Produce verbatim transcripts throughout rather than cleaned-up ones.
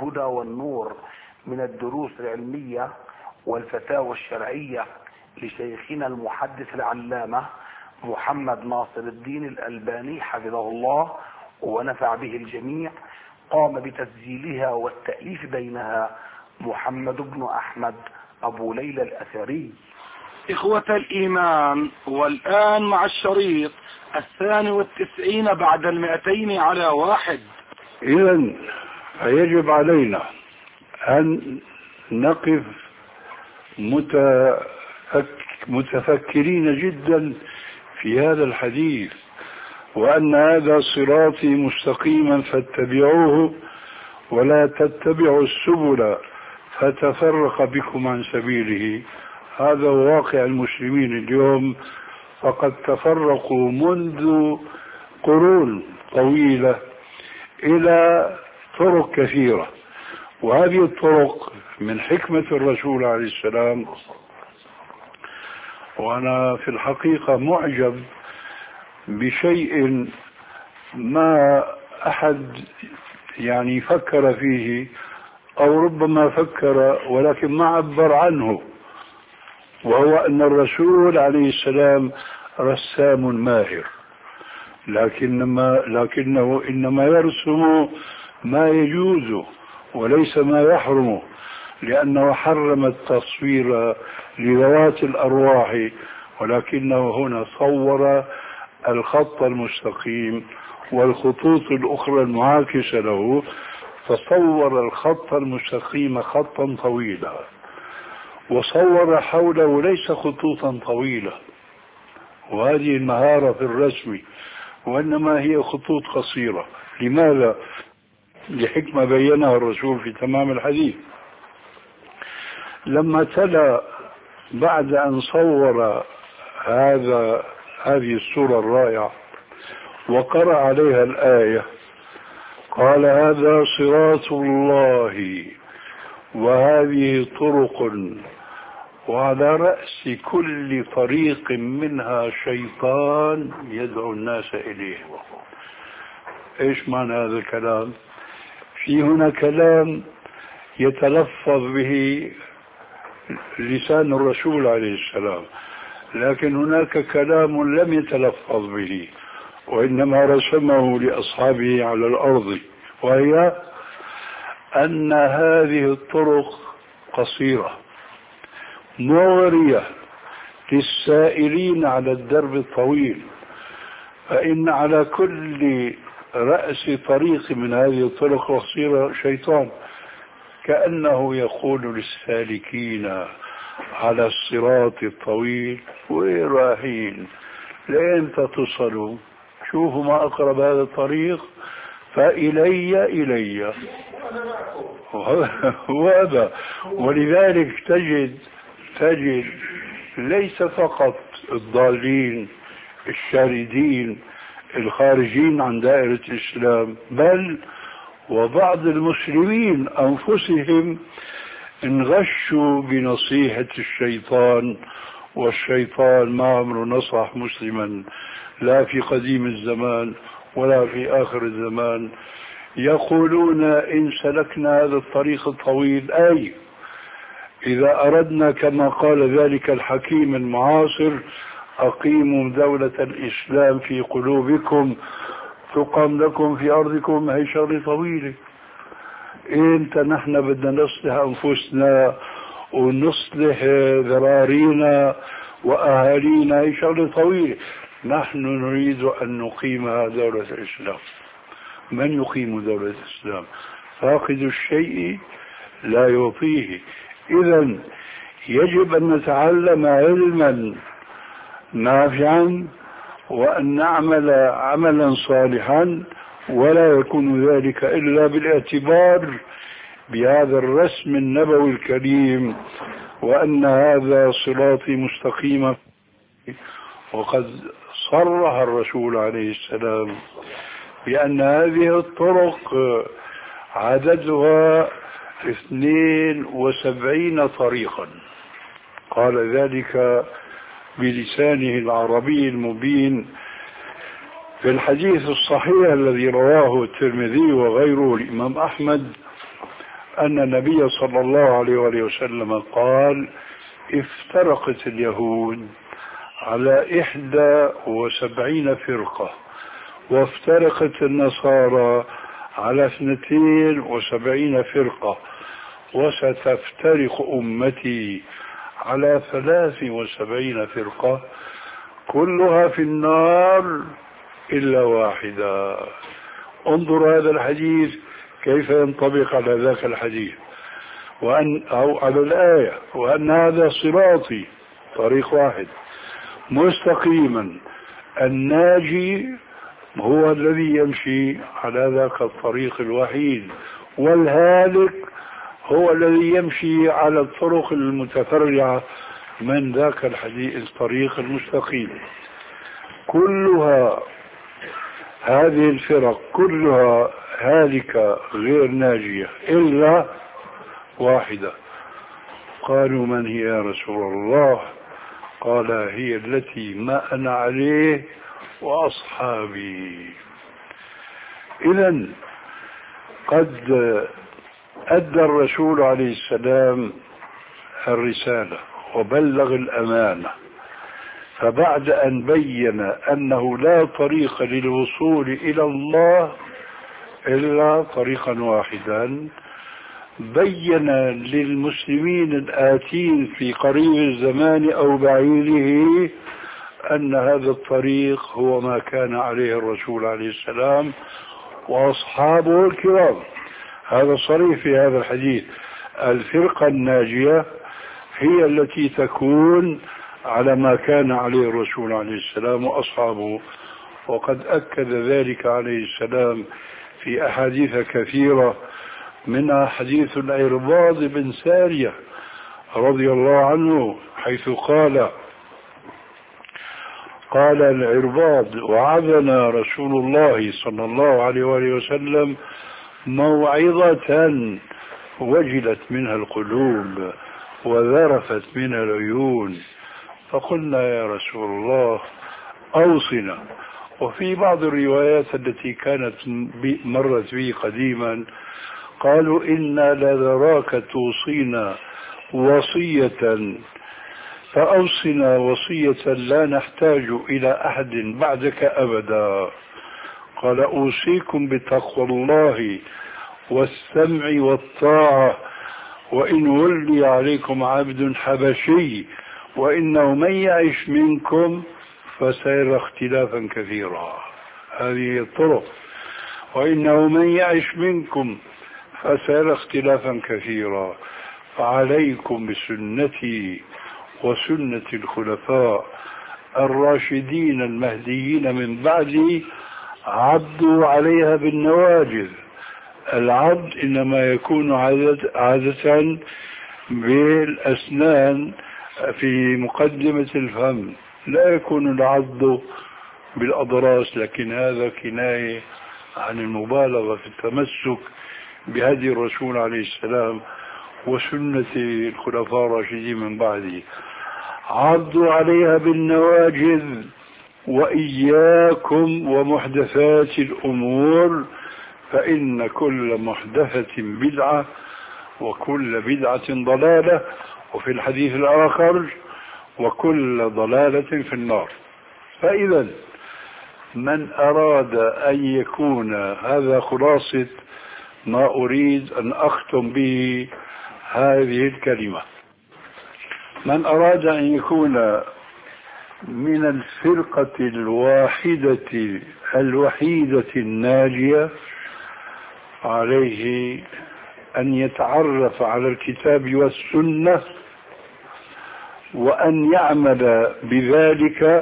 الهدى والنور من الدروس العلمية والفتاوى الشرعية لشيخنا المحدث العلامة محمد ناصر الدين الألباني حفظه الله ونفع به الجميع، قام بتسجيلها والتأليف بينها محمد بن أحمد أبو ليلى الأثري. إخوة الإيمان، والآن مع الشريط الثاني والتسعين بعد المئتين على واحد. إذن فيجب علينا أن نقف متفك متفكرين جدا في هذا الحديث، وأن هذا صراطي مستقيما فاتبعوه ولا تتبعوا السبل فتفرق بكم عن سبيله. هذا واقع المسلمين اليوم، فقد تفرقوا منذ قرون طويلة إلى طرق كثيرة، وهذه الطرق من حكمة الرسول عليه السلام. وأنا في الحقيقة معجب بشيء ما أحد يعني فكر فيه، أو ربما فكر ولكن ما عبر عنه، وهو أن الرسول عليه السلام رسام ماهر، لكنما لكنه إنما يرسم ما يجوز وليس ما يحرم، لأنه حرم التصوير لذوات الأرواح، ولكنه هنا صور الخط المستقيم والخطوط الأخرى المعاكسة له، فصور الخط المستقيم خطا طويلا، وصور حوله ليس خطوطا طويلة، وهذه المهارة في الرسم، وإنما هي خطوط قصيرة. لماذا؟ لحكمة بينها الرسول في تمام الحديث. لما تلا بعد أن صور هذا هذه الصورة الرائعة وقرأ عليها الآية، قال: هذا صراط الله وهذه طرق وعلى رأس كل طريق منها شيطان يدعو الناس إليه. إيش معنى هذا الكلام؟ في هنا كلام يتلفظ به لسان الرسول عليه السلام، لكن هناك كلام لم يتلفظ به وإنما رسمه لأصحابه على الأرض، وهي أن هذه الطرق قصيرة مغرية للسائرين على الدرب الطويل، فإن على كل رأس طريق من هذه الطرق القصيرة شيطان، كأنه يقول للسالكين على الصراط الطويل: وين رايحين؟ لأنت تصلوا؟ شوفوا ما أقرب هذا الطريق، فإلي إلي وهذا. ولذلك تجد تجد ليس فقط الضالين الشاردين الخارجين عن دائرة الإسلام، بل وبعض المسلمين أنفسهم انغشوا بنصيحة الشيطان، والشيطان ما عمره نصح مسلما لا في قديم الزمان ولا في آخر الزمان. يقولون: إن سلكنا هذا الطريق الطويل، أي إذا أردنا كما قال ذلك الحكيم المعاصر: أقيموا دولة الإسلام في قلوبكم تقام لكم في أرضكم، هي شغلة طويلة. إنت نحن بدنا نصلح أنفسنا ونصلح ذرارينا وأهالينا، هي شغلة طويلة. نحن نريد أن نقيم دولة الإسلام. من يقيم دولة الإسلام؟ فاقد الشيء لا يعطيه. إذن يجب أن نتعلم علما نافعا وأن نعمل عملا صالحا، ولا يكون ذلك إلا بالاعتبار بهذا الرسم النبوي الكريم، وأن هذا صراطي مستقيما. وقد صرح الرسول عليه السلام بأن هذه الطرق عددها اثنين وسبعين طريقا، قال ذلك بلسانه العربي المبين في الحديث الصحيح الذي رواه الترمذي وغيره الإمام أحمد أن النبي صلى الله عليه وآله وسلم قال: افترقت اليهود على إحدى وسبعين فرقة، وافترقت النصارى على اثنتين وسبعين فرقة، وستفترق أمتي على ثلاث وسبعين فرقة، كلها في النار إلا واحدة. انظر هذا الحديث كيف ينطبق على ذاك الحديث، وأن أو على الآية: وأن هذا صراطي، طريق واحد مستقيما، الناجي هو الذي يمشي على ذاك الطريق الوحيد، والهالك هو الذي يمشي على الطرق المتفرعة من ذاك الحديث الطريق المستقيم. كلها هذه الفرق كلها هالكة غير ناجية إلا واحدة. قالوا: من هي يا رسول الله؟ قال: هي التي ما أنا عليه وأصحابي. إذن قد أدى الرسول عليه السلام الرسالة وبلغ الأمانة، فبعد أن بين أنه لا طريق للوصول إلى الله إلا طريقا واحدا، بين للمسلمين الآتين في قريب الزمان أو بعيده أن هذا الطريق هو ما كان عليه الرسول عليه السلام وأصحابه الكرام. هذا صريح في هذا الحديث: الفرقة الناجية هي التي تكون على ما كان عليه الرسول عليه السلام وأصحابه. وقد أكد ذلك عليه السلام في أحاديث كثيرة، منها حديث العرباض بن سارية رضي الله عنه، حيث قال قال العرباض: وعظنا رسول الله صلى الله عليه وآله وسلم موعظة وجلت منها القلوب وذرفت منها العيون، فقلنا: يا رسول الله أوصنا. وفي بعض الروايات التي كانت مرت بي قديما قالوا: إنا لنراك توصينا وصية، فأوصنا وصية لا نحتاج إلى أحد بعدك أبدا. قال: أوصيكم بتقوى الله والسمع والطاعة، وإن ولي عليكم عبد حبشي، وإنه من يعش منكم فسيرى اختلافا كثيرا. هذه الطرق: وإنه من يعش منكم فسيرى اختلافا كثيرا، فعليكم بسنتي وسنة الخلفاء الراشدين المهديين من بعدي، عضوا عليها بالنواجذ. العض إنما يكون عادة بالأسنان في مقدمة الفم، لا يكون العض بالأضراس، لكن هذا كناية عن المبالغة في التمسك بهدي الرسول عليه السلام وسنة الخلفاء الراشدين من بعده. عضوا عليها بالنواجذ، وإياكم ومحدثات الأمور، فإن كل محدثة بدعة وكل بدعة ضلالة، وفي الحديث الآخر: وكل ضلالة في النار. فإذا من أراد أن يكون، هذا خلاصة ما أريد أن أختم به هذه الكلمة، من أراد أن يكون من الفرقة الواحدة الوحيدة الناجية، عليه أن يتعرف على الكتاب والسنة، وأن يعمل بذلك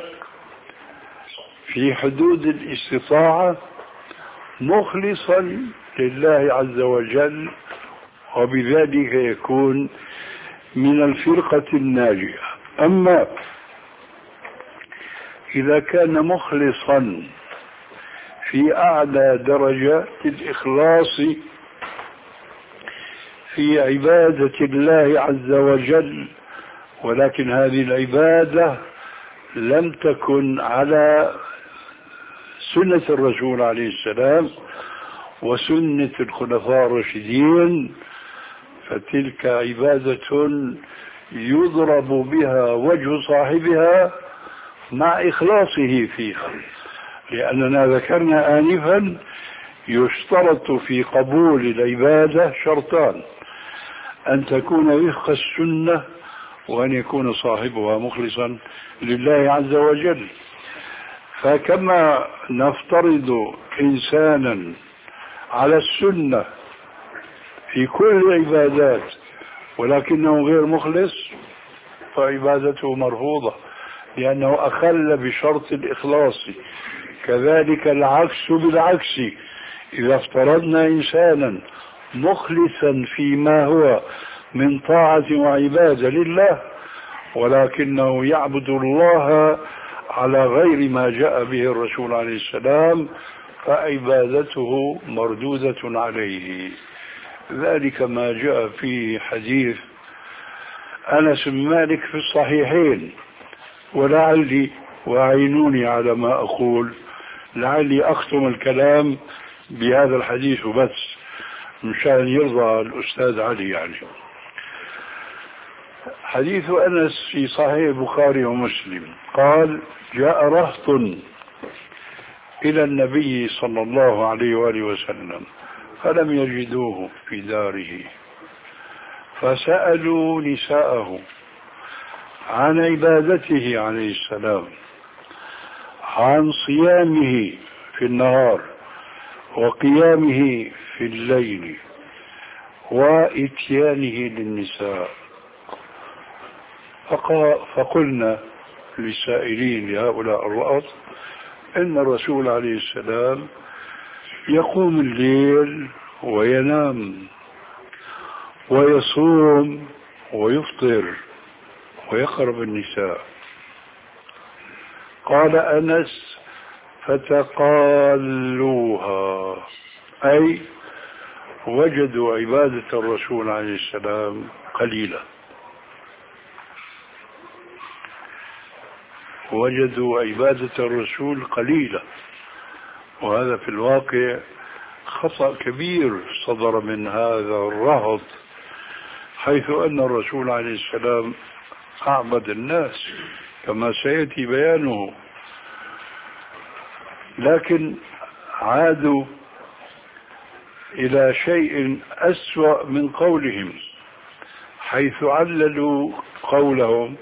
في حدود الاستطاعة مخلصا لله عز وجل، وبذلك يكون من الفرقة الناجية. أما إذا كان مخلصا في أعلى درجات الإخلاص في عبادة الله عز وجل، ولكن هذه العبادة لم تكن على سنة الرسول عليه السلام وسنة الخلفاء الراشدين، فتلك عبادة يضرب بها وجه صاحبها مع إخلاصه فيها، لأننا ذكرنا آنفا يشترط في قبول العبادة شرطان: أن تكون وفق السنة، وأن يكون صاحبها مخلصا لله عز وجل. فكما نفترض إنسانا على السنة في كل العبادات ولكنه غير مخلص، فعبادته مرفوضة لأنه أخل بشرط الإخلاص. كذلك العكس بالعكس، إذا افترضنا إنسانا مخلصا فيما هو من طاعة وعبادة لله ولكنه يعبد الله على غير ما جاء به الرسول عليه السلام، فعبادته مردودة عليه. ذلك ما جاء في حديث أنس بن مالك في الصحيحين. ولعلي، وأعينوني على ما أقول، لعلي أختم الكلام بهذا الحديث بس مشان يرضى الأستاذ علي. يعني حديث أنس في صحيح البخاري ومسلم قال: جاء رهط إلى النبي صلى الله عليه وآله وسلم فلم يجدوه في داره، فسألوا نساءه عن عبادته عليه السلام، عن صيامه في النهار وقيامه في الليل وإتيانه للنساء. فقلنا للسائلين لهؤلاء الرؤط إن الرسول عليه السلام يقوم الليل وينام ويصوم ويفطر ويقرب النساء. قال أنس: فتقالوها، أي وجدوا عبادة الرسول عليه السلام قليلة، وجدوا عبادة الرسول قليلة. وهذا في الواقع خطأ كبير صدر من هذا الرهط، حيث أن الرسول عليه السلام أعبد الناس كما سيأتي بيانه، لكن عادوا إلى شيء أسوأ من قولهم، حيث عللوا قولهم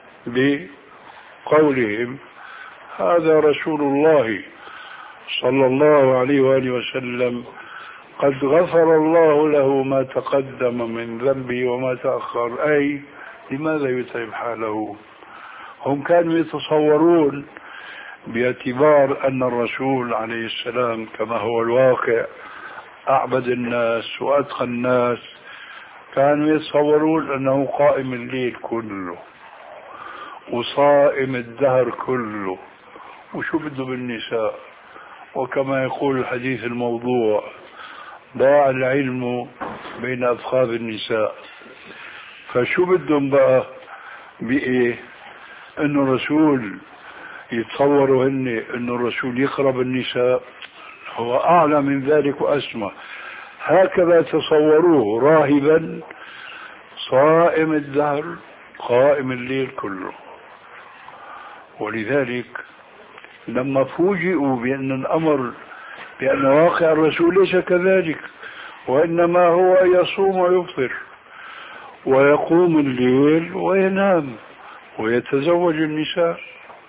بقولهم: هذا رسول الله صلى الله عليه وآله وسلم قد غفر الله له ما تقدم من ذنبه وما تأخر، أي لماذا يتعب حاله؟ هم كانوا يتصورون باعتبار أن الرسول عليه السلام كما هو الواقع أعبد الناس وأتقى الناس، كانوا يتصورون أنه قائم الليل كله وصائم الدهر كله، وشو بده بالنساء، وكما يقول الحديث الموضوع: ضاع العلم بين أفخاذ النساء. فشو بدهم بقى بإيه؟ إنه الرسول يتصوروا هن إنه الرسول يقرب النساء؟ هو أعلى من ذلك وأسمى. هكذا تصوروه راهبا صائم الدهر قائم الليل كله. ولذلك لما فوجئوا بأن الأمر بأن واقع الرسول ليس كذلك، وإنما هو يصوم ويفطر ويقوم الليل وينام ويتزوج النساء،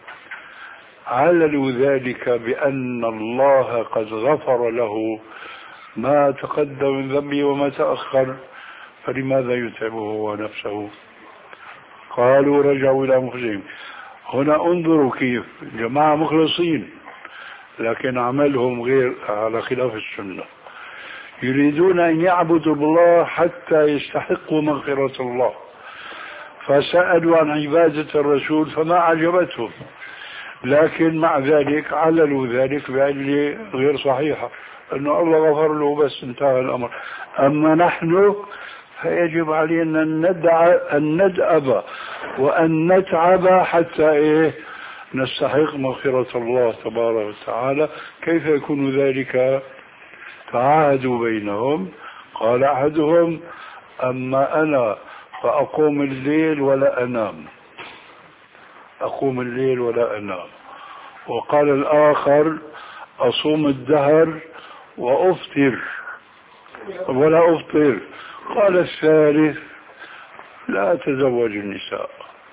عللوا ذلك بأن الله قد غفر له ما تقدم من ذنبه وما تأخر، فلماذا يتعبه هو نفسه؟ قالوا رجعوا إلى أنفسهم. هنا انظروا كيف جماعة مخلصين لكن عملهم غير على خلاف السنة، يريدون أن يعبدوا الله حتى يستحقوا مغفرة الله، فسألوا عن عبادة الرسول فما عجبتهم، لكن مع ذلك عللوا ذلك بعلة غير صحيحة، أنه الله غفر له بس انتهى الأمر. أما نحن فيجب علينا أن ندع أن ندأب وأن نتعب حتى إيه نستحق مغفرة الله تبارك وتعالى. كيف يكون ذلك؟ تعاهدوا بينهم. قال أحدهم: أما أنا فأقوم الليل ولا أنام، أقوم الليل ولا أنام. وقال الآخر أصوم الدهر وأفطر ولا أفطر. قال الثالث لا أتزوج النساء،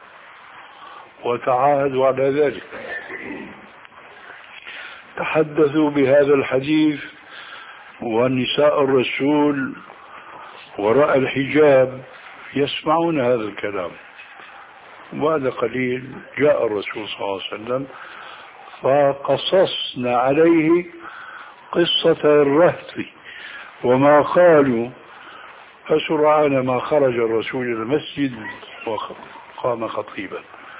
وتعاهدوا على ذلك. تحدثوا بهذا الحديث ونساء الرسول وراء الحجاب يسمعون هذا الكلام. وبعد قليل جاء الرسول صلى الله عليه وسلم فقصصنا عليه قصة الرهط وما قالوا. فسرعان ما خرج الرسول إلى المسجد وقام خطيبا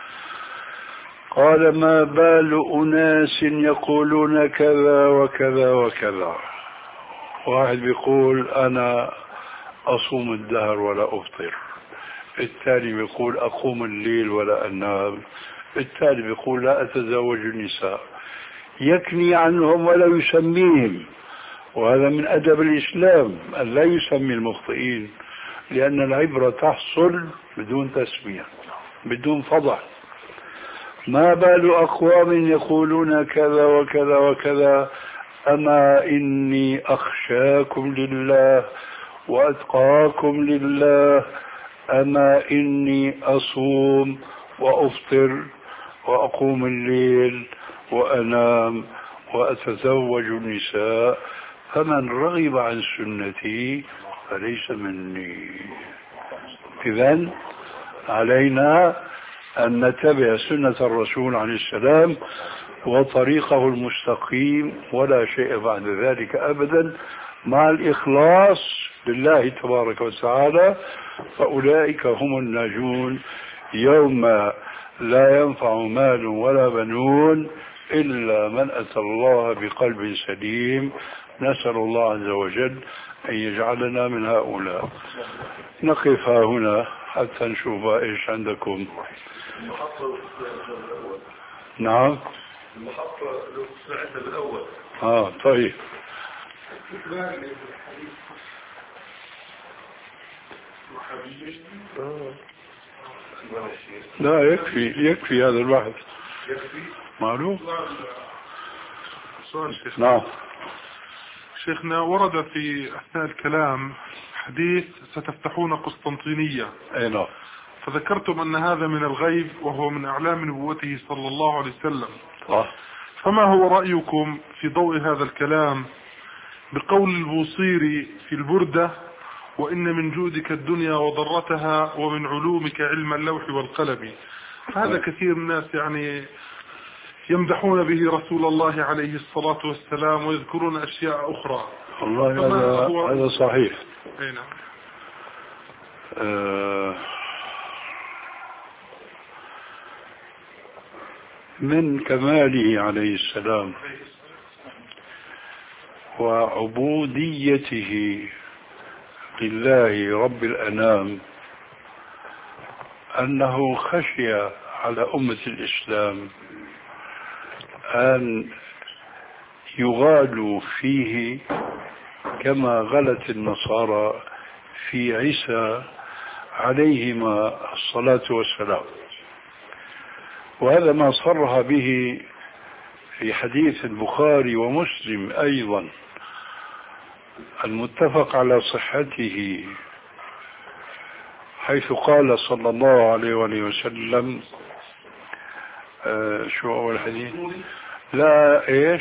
قال ما بال أناس يقولون كذا وكذا وكذا. واحد بيقول أنا أصوم الدهر ولا أفطر، الثاني بيقول أقوم الليل ولا أنام، الثالث بيقول لا أتزوج النساء، يكني عنهم ولا يسميهم. وهذا من أدب الإسلام أن لا يسمي المخطئين، لأن العبرة تحصل بدون تسمية بدون فضح. ما بال أقوام يقولون كذا وكذا وكذا أما إني أخشاكم لله وأتقاكم لله، أما إني أصوم وأفطر وأقوم الليل وأنام وأتزوج النساء، فمن رغب عن سنتي فليس مني. إذن علينا أن نتبع سنة الرسول عليه السلام وطريقه المستقيم ولا شيء بعد ذلك أبدا، مع الإخلاص لله تبارك وتعالى، فأولئك هم الناجون يوم لا ينفع مال ولا بنون إلا من أتى الله بقلب سليم. نسأل الله عز وجل أن يجعلنا من هؤلاء. نقف هنا حتى نشوف إيش عندكم. نعم المحطة لو سمعتها بالأول. آه طيب. لا يكفي يكفي هذا البحث يكفي معروف. سؤال شيخ. نعم شيخنا ورد في أثناء الكلام حديث ستفتحون قسطنطينية. أي نعم. فذكرتم أن هذا من الغيب وهو من أعلام نبوته صلى الله عليه وسلم. آه. فما هو رأيكم في ضوء هذا الكلام بقول البوصيري في البردة وإن من جودك الدنيا وضرتها ومن علومك علم اللوح والقلم؟ هذا كثير من الناس يعني يمدحون به رسول الله عليه الصلاة والسلام ويذكرون أشياء أخرى. والله هذا هذا صحيح. أي نعم. آه من كماله عليه السلام وعبوديته لله رب الأنام أنه خشي على أمة الإسلام أن يغالوا فيه كما غلت النصارى في عيسى عليهما الصلاة والسلام. وهذا ما صرح به في حديث البخاري ومسلم أيضا المتفق على صحته، حيث قال صلى الله عليه وآله وسلم آه شو أول حديث؟ لا إيش؟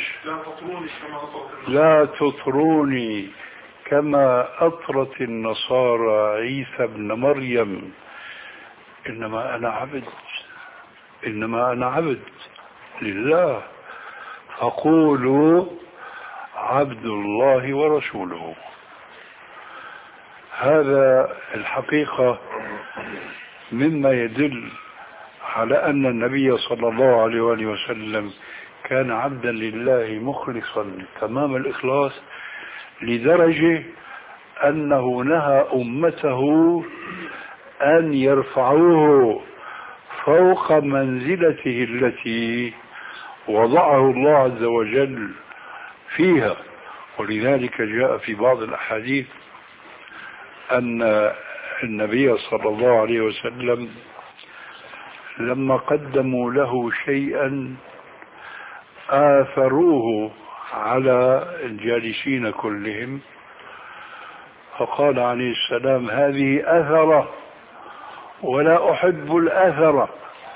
لا تطروني كما أطرت النصارى عيسى ابن مريم، إنما أنا عبد إنما أنا عبد لله، فقولوا عبد الله ورسوله. هذا الحقيقة مما يدل على أن النبي صلى الله عليه وآله وسلم كان عبدا لله مخلصا تمام الإخلاص، لدرجة أنه نهى أمته أن يرفعوه فوق منزلته التي وضعه الله عز وجل فيها. ولذلك جاء في بعض الأحاديث أن النبي صلى الله عليه وسلم لما قدموا له شيئا آثروه على الجالسين كلهم، فقال عليه السلام: هذه أثرة ولا أحب الأثرة.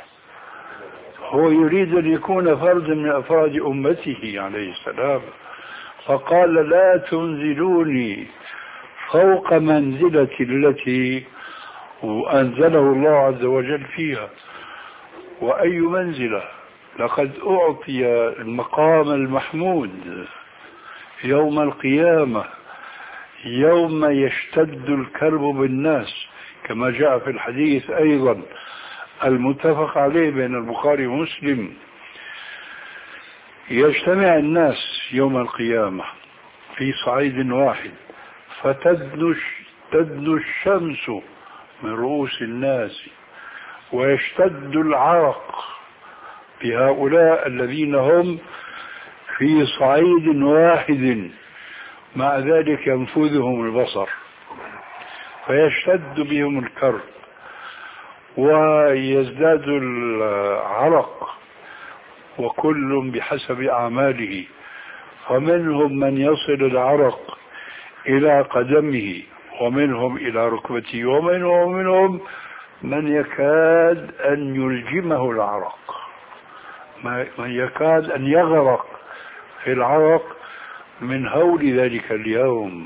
هو يريد أن يكون فرد من أفراد أمته عليه السلام، فقال: لا تنزلوني فوق منزلتي التي أنزله الله عز وجل فيها. وأي منزلة؟ لقد أعطي المقام المحمود يوم القيامة، يوم يشتد الكرب بالناس، كما جاء في الحديث أيضا المتفق عليه بين البخاري ومسلم. يجتمع الناس يوم القيامة في صعيد واحد، فتدنو تدنو الشمس من رؤوس الناس، ويشتد العرق بهؤلاء الذين هم في صعيد واحد، مع ذلك ينفذهم البصر، فيشتد بهم الكرب ويزداد العرق، وكل بحسب أعماله. ومنهم من يصل العرق إلى قدمه، ومنهم إلى ركبته، ومنهم منهم من يكاد أن يلجمه العرق، من يكاد أن يغرق في العرق من هول ذلك اليوم.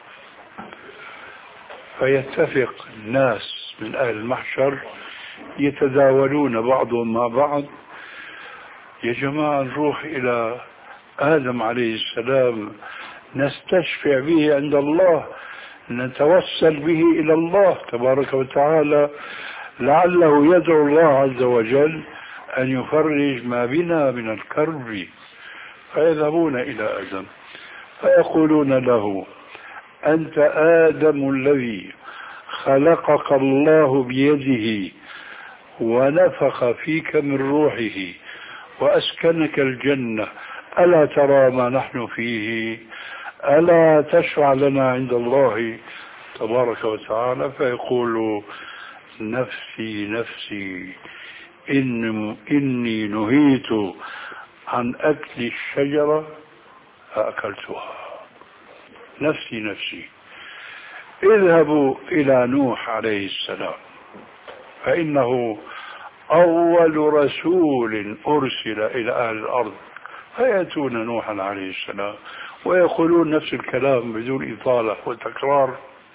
فيتفق الناس من أهل المحشر يتداولون بعضهم مع بعض: يا جماعة نروح إلى آدم عليه السلام نستشفع به عند الله، نتوسل به إلى الله تبارك وتعالى، لعله يدعو الله عز وجل أن يفرج ما بنا من الكرب. فيذهبون إلى آدم فيقولون له: أنت آدم الذي خلقك الله بيده ونفخ فيك من روحه وأسكنك الجنة، ألا ترى ما نحن فيه؟ ألا تشفع لنا عند الله تبارك وتعالى؟ فيقول: نفسي نفسي، إن إني نهيت عن أكل الشجرة فأكلتها. نفسي نفسي. اذهبوا إلى نوح عليه السلام، فإنه أول رسول أرسل إلى أهل الأرض، فيأتون نوحا عليه السلام ويقولون نفس الكلام بدون إطالة وتكرار،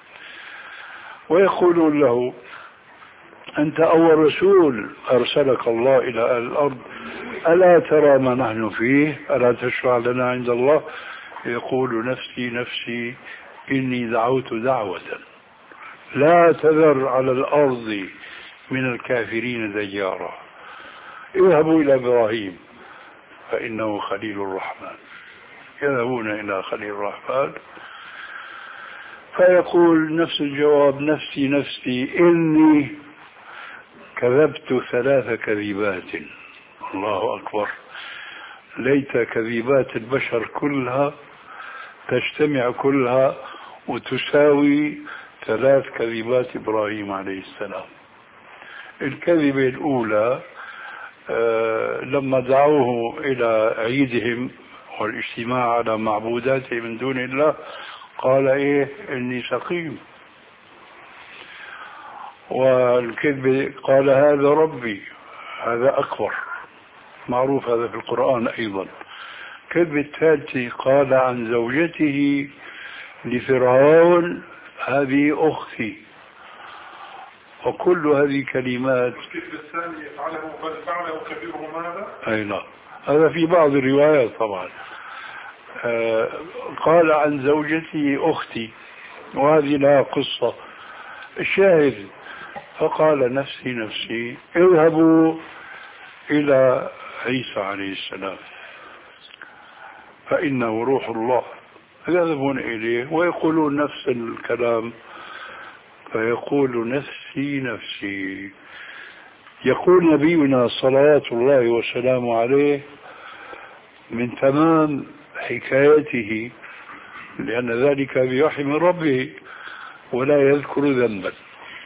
ويقولون له: أنت أول رسول أرسلك الله إلى أهل الأرض، ألا ترى ما نحن فيه؟ ألا تشفع لنا عند الله؟ يقول: نفسي نفسي، إني دعوت دعوة لا تذر على الأرض من الكافرين ديارا. اذهبوا إلى إبراهيم فإنه خليل الرحمن. يذهبون إلى خليل الرحمن فيقول نفس الجواب: نفسي نفسي، إني كذبت ثلاث كذبات. الله أكبر، ليت كذبات البشر كلها تجتمع كلها وتساوي ثلاث كذبات إبراهيم عليه السلام. الكذبة الأولى آه لما دعوه إلى عيدهم والاجتماع على معبوداته من دون الله، قال: إيه إني سقيم. والكذب قال: هذا ربي. هذا أكبر، معروف هذا في القرآن أيضا. كذب الثالث قال عن زوجته لفرعون: هذه أختي. وكل هذه كلمات. الكذب الثاني يفعله بل فعله كبيرهم هذا؟ أي نعم، هذا في بعض الروايات طبعا. آه قال عن زوجته أختي، وهذه لها قصة. الشاهد: فقال: نفسي نفسي، اذهبوا إلى عيسى عليه السلام فإنه روح الله. يذهبون إليه ويقولون نفس الكلام، فيقول: نفسي نفسي. يقول نبينا صلوات الله وسلامه عليه من تمام حكايته، لأن ذلك بوحي من ربه ولا يذكر ذنبا،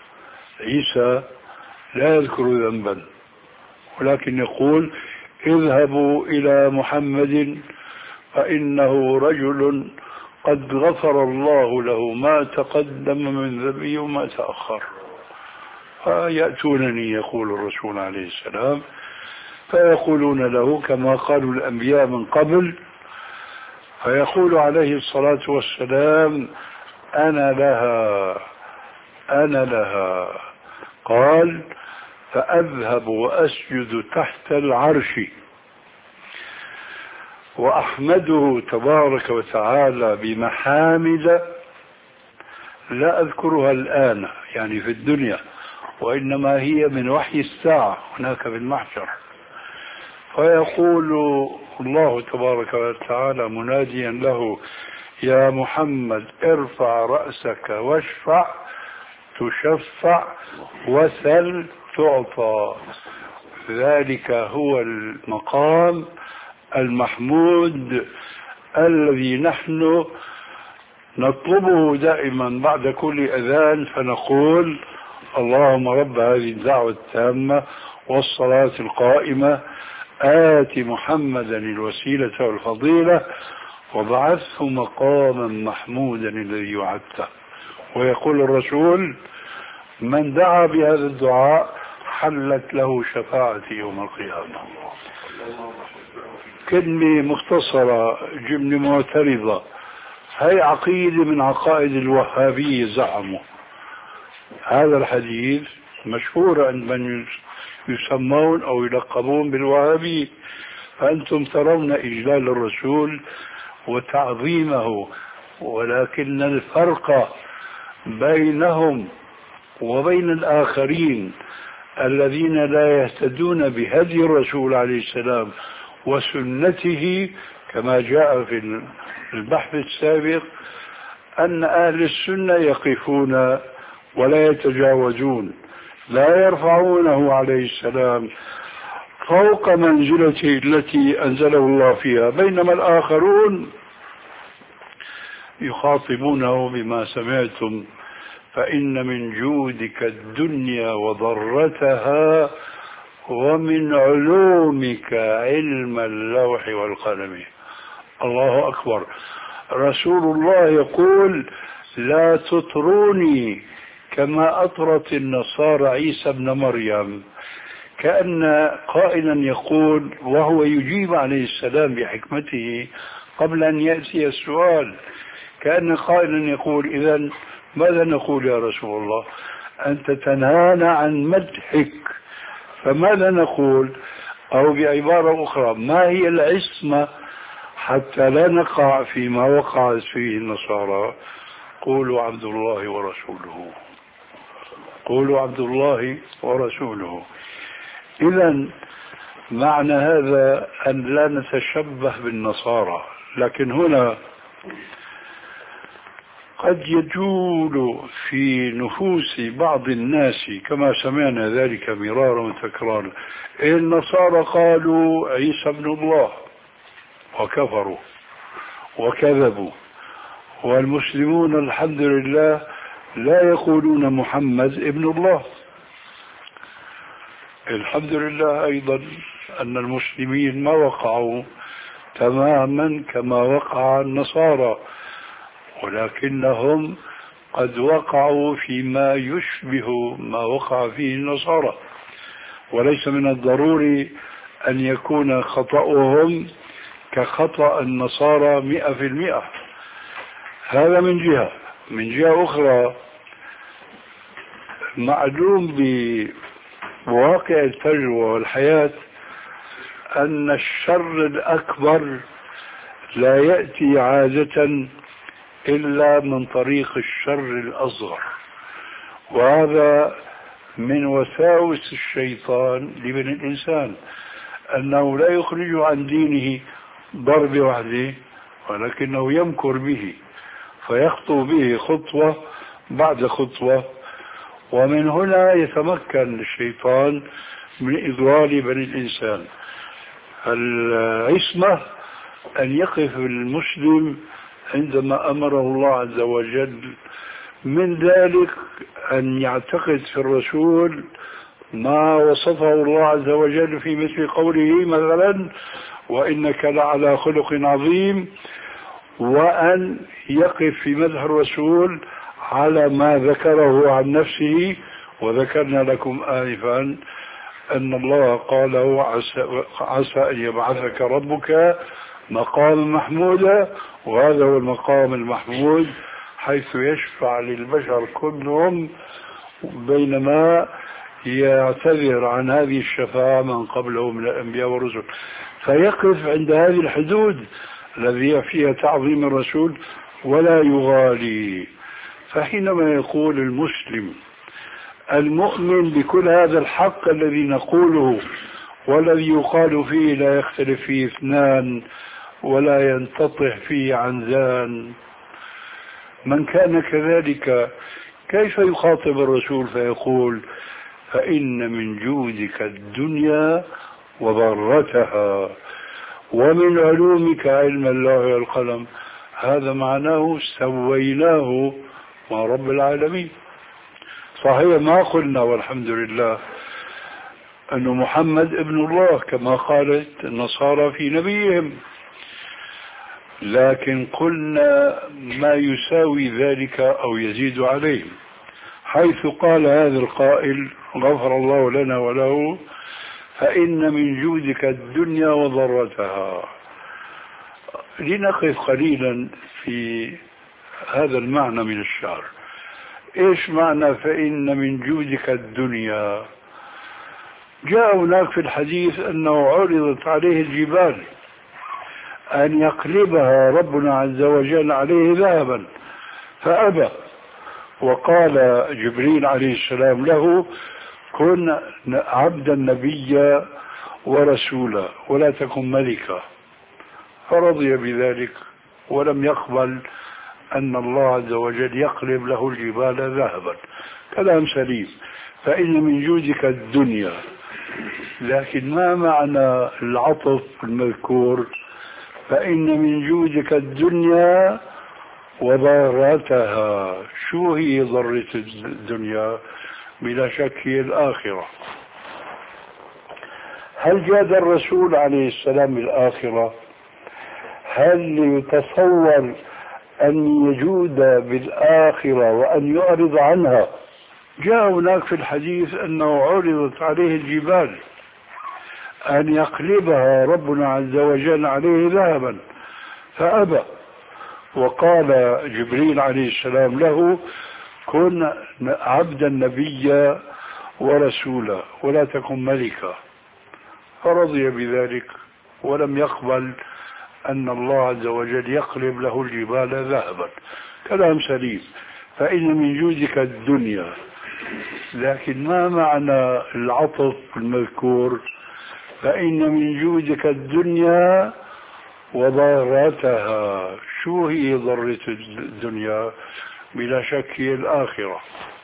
عيسى لا يذكر ذنبا، ولكن يقول اذهبوا إلى محمد فإنه رجل قد غفر الله له ما تقدم من ذنبه وما تأخر. فيأتونني يقول الرسول عليه السلام فيقولون له كما قالوا الأنبياء من قبل، فيقول عليه الصلاة والسلام أنا لها أنا لها. قال فأذهب وأسجد تحت العرش وأحمده تبارك وتعالى بمحامد لا أذكرها الآن يعني في الدنيا، وإنما هي من وحي الساعة هناك في المحشر. فيقول الله تبارك وتعالى مناديا له يا محمد ارفع رأسك واشفع تشفع وسل تعطى. ذلك هو المقام المحمود الذي نحن نطلبه دائما بعد كل أذان، فنقول اللهم رب هذه الدعوة التامة والصلاة القائمة آت محمدا الوسيلة والفضيلة وبعثه مقاما محمودا الذي وعدته. ويقول الرسول من دعا بهذا الدعاء حلت له شفاعتي يوم القيامة. كلمة مختصرة جملة معترضة، هي عقيدة من عقائد الوهابية زعموا. هذا الحديث مشهور عند من يسمون أو يلقبون بالوهابية، فأنتم ترون إجلال الرسول وتعظيمه، ولكن الفرق بينهم وبين الآخرين الذين لا يهتدون بهدي الرسول عليه السلام وسنته كما جاء في البحث السابق أن أهل السنة يقفون ولا يتجاوزون، لا يرفعونه عليه السلام فوق منزلته التي أنزله الله فيها، بينما الآخرون يخاطبونه بما سمعتم فإن من جودك الدنيا وضرتها ومن علومك علم اللوح والقلم. الله أكبر. رسول الله يقول لا تطروني كما أطرت النصارى عيسى ابن مريم، كأن قائلا يقول وهو يجيب عليه السلام بحكمته قبل أن يأتي السؤال، كأن قائلا يقول إذن ماذا نقول يا رسول الله؟ أنت تنهانا عن مدحك فماذا نقول؟ أو بعبارة أخرى ما هي العصمة حتى لا نقع فيما وقعت فيه النصارى؟ قولوا عبد الله ورسوله، قولوا عبد الله ورسوله. إذن معنى هذا أن لا نتشبه بالنصارى، لكن هنا قد يجول في نفوس بعض الناس كما سمعنا ذلك مرارا وتكرارا النصارى قالوا عيسى ابن الله وكفروا وكذبوا، والمسلمون الحمد لله لا يقولون محمد ابن الله. الحمد لله أيضا أن المسلمين ما وقعوا تماما كما وقع النصارى، ولكنهم قد وقعوا فيما يشبه ما وقع فيه النصارى، وليس من الضروري أن يكون خطأهم كخطأ النصارى مئة في المئة. هذا من جهة. من جهة أخرى معلوم بواقع التجربة والحياة أن الشر الأكبر لا يأتي عادة إلا من طريق الشر الأصغر، وهذا من وساوس الشيطان لابن الإنسان أنه لا يخرج عن دينه ضرب وحده، ولكنه يمكر به فيخطو به خطوة بعد خطوة، ومن هنا يتمكن الشيطان من إضلال بني الإنسان. العصمة أن يقف المسلم عندما أمره الله عز وجل من ذلك أن يعتقد في الرسول ما وصفه الله عز وجل في مثل قوله مثلا وإنك لعلى خلق عظيم، وأن يقف في مدح الرسول على ما ذكره عن نفسه. وذكرنا لكم آنفا أن الله قال عسى, عسى أن يبعثك ربك مقام محمودا، وهذا هو المقام المحمود حيث يشفع للبشر كلهم، بينما يعتذر عن هذه الشفاعة من قبله من الأنبياء والرسل. فيقف عند هذه الحدود الذي فيها تعظيم الرسول ولا يغالي. فحينما يقول المسلم المؤمن بكل هذا الحق الذي نقوله والذي يقال فيه لا يختلف فيه اثنان ولا ينتطح فيه عنزان، من كان كذلك كيف يخاطب الرسول فيقول فإن من جودك الدنيا وضرتها ومن علومك علم اللوح والقلم؟ هذا معناه سويناه مع رب العالمين. صحيح ما قلنا والحمد لله أن محمد ابن الله كما قالت النصارى في نبيهم، لكن قلنا ما يساوي ذلك أو يزيد عليه، حيث قال هذا القائل غفر الله لنا وله فإن من جودك الدنيا وضرتها. لنقف قليلا في هذا المعنى من الشعر. إيش معنى فإن من جودك الدنيا؟ جاء هناك في الحديث أنه عرضت عليه الجبال أن يقلبها ربنا عز وجل عليه ذهبا فأبى، وقال جبريل عليه السلام له كن عبدا نبيا ورسولا ولا تكن ملكا، فرضي بذلك ولم يقبل أن الله عز وجل يقلب له الجبال ذهبا. كلام سليم. فإن من جودك الدنيا، لكن ما معنى العطف المذكور فإن من جودك الدنيا وضرتها؟ شو هي ضرة الدنيا؟ بلا شك هي الآخرة. هل جاد الرسول عليه السلام بالآخرة؟ هل يتصور أن يجود بالآخرة وأن يعرض عنها؟ جاء هناك في الحديث أنه عرضت عليه الجبال أن يقلبها ربنا عز وجل عليه ذهبا فأبى، وقال جبريل عليه السلام له كن عبدا نبيا ورسولا ولا تكن ملكا، فرضي بذلك ولم يقبل أن الله عز وجل يقلب له الجبال ذهبا. كلام سليم. فإن من جودك الدنيا، لكن ما معنى العطف المذكور فإن من جودك الدنيا وضرتها؟ شو هي ضرة الدنيا؟ بلا شك هي الآخرة.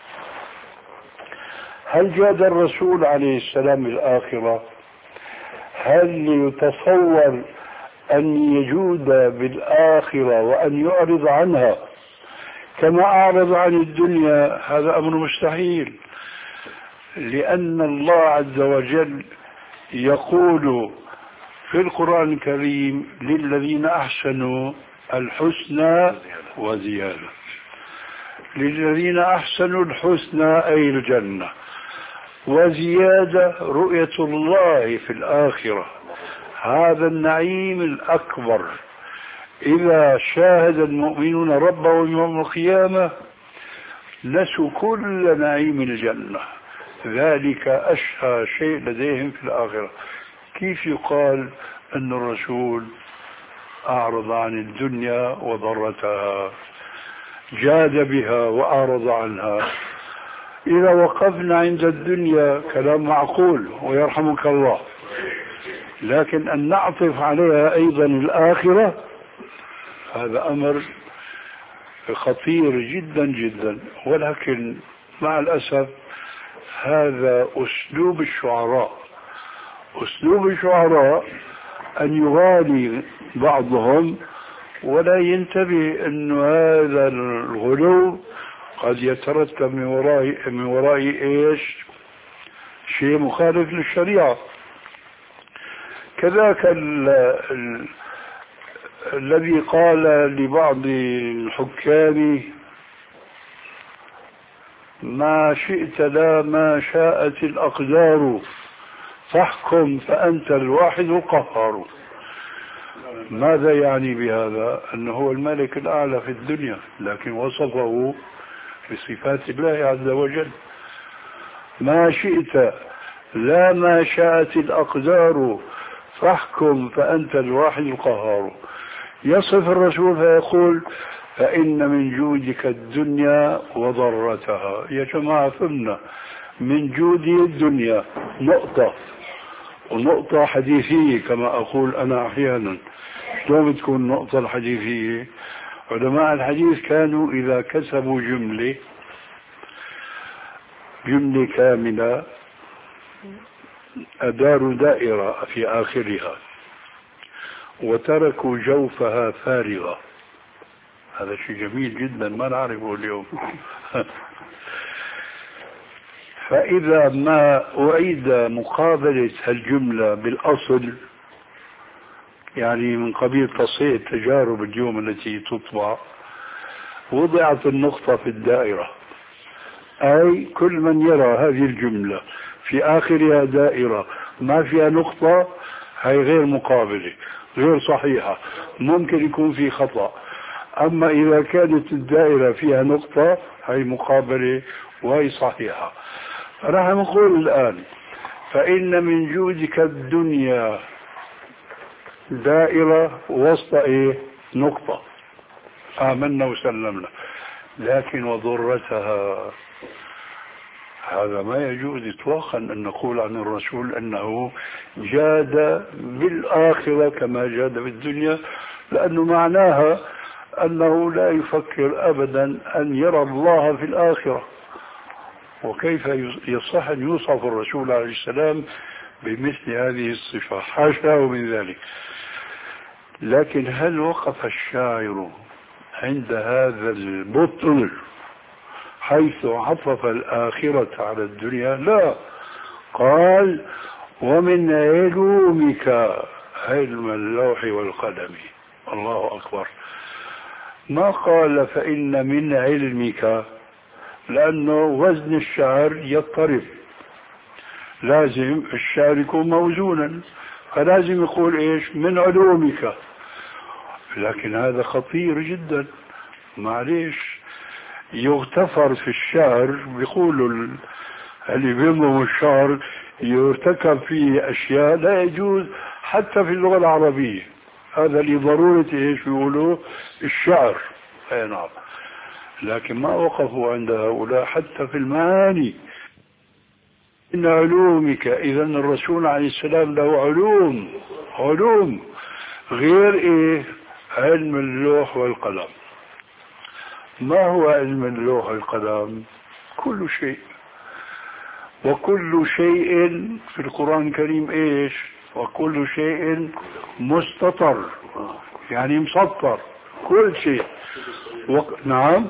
هل جاد الرسول عليه السلام الآخرة؟ هل يتصور أن يجود بالآخرة وأن يعرض عنها كما أعرض عن الدنيا؟ هذا أمر مستحيل، لأن الله عز وجل يقول في القرآن الكريم للذين أحسنوا الحسنى وزيادة. للذين أحسنوا الحسنى أي الجنة، وزيادة رؤية الله في الآخرة، هذا النعيم الأكبر. إذا شاهد المؤمنون ربهم يوم القيامة نسوا كل نعيم الجنة، ذلك أشهى شيء لديهم في الآخرة. كيف يقال أن الرسول أعرض عن الدنيا وضرتها، جاد بها وأعرض عنها؟ إذا وقفنا عند الدنيا كلام معقول ويرحمك الله، لكن أن نعطف عليها أيضا الآخرة هذا أمر خطير جدا جدا. ولكن مع الأسف هذا أسلوب الشعراء. أسلوب الشعراء أن يغالي بعضهم ولا ينتبه أن هذا الغلو قد يترتب من وراء من وراء ايش؟ شيء مخالف للشريعة. كذاك ال ال الذي قال لبعض الحكام ما شئت لا ما شاءت الأقدار فاحكم فأنت الواحد القهار. ماذا يعني بهذا؟ أنه هو الملك الأعلى في الدنيا، لكن وصفه بصفات الله عز وجل. ما شئت لا ما شاءت الأقدار فاحكم فأنت الواحد القهار. يصف الرسول فيقول فإن من جودك الدنيا وضرتها. يا جماعة فهمنا، من جودي الدنيا نقطة، ونقطة حديثية كما أقول أنا أحيانا. شلون بتكون النقطة الحديثية؟ علماء الحديث كانوا إذا كسبوا جملة جملة كاملة أداروا دائرة في آخرها وتركوا جوفها فارغة. هذا شيء جميل جدا ما نعرفه اليوم. فإذا ما أعيد مقابلة هالجملة بالأصل، يعني من قبيل تصحيح التجارب اليوم التي تطبع، وضعت النقطة في الدائرة، أي كل من يرى هذه الجملة في آخرها دائرة ما فيها نقطة هي غير مقابلة، غير صحيحة، ممكن يكون في خطأ. أما إذا كانت الدائرة فيها نقطة هي مقابلة وهي صحيحة. راح نقول الآن فإن من جودك الدنيا دائرة وسط إيه؟ نقطة. آمنا وسلمنا. لكن وضرتها هذا ما يجوز إطلاقا أن نقول عن الرسول أنه جاد بالآخرة كما جاد بالدنيا، لأنه معناها أنه لا يفكر أبدا أن يرى الله في الآخرة. وكيف يصح أن يوصف الرسول عليه السلام بمثل هذه الصفة؟ حاشاه من ذلك. لكن هل وقف الشاعر عند هذا البطل حيث عطف الآخرة على الدنيا؟ لا، قال ومن علومك علم اللوح والقلم. الله أكبر. ما قال فإن من علمك، لأنه وزن الشعر يضطرب، لازم الشعر يكون موزونا، فلازم يقول إيش؟ من علومك. لكن هذا خطير جدا، معليش يغتفر في الشعر. بيقولوا اللي بينظم الشعر يرتكب فيه أشياء لا يجوز حتى في اللغة العربية. هذا لضرورة إيش بيقولوا الشعر. أي نعم. لكن ما وقفوا عند هؤلاء حتى في المعاني. إن علومك، إذا الرسول عليه السلام له علوم، علوم غير إيه؟ علم اللوح والقلم. ما هو علم اللوح والقلم؟ كل شيء، وكل شيء في القرآن الكريم إيش؟ وكل شيء مستطر، يعني مسطر، كل شيء. و... نعم،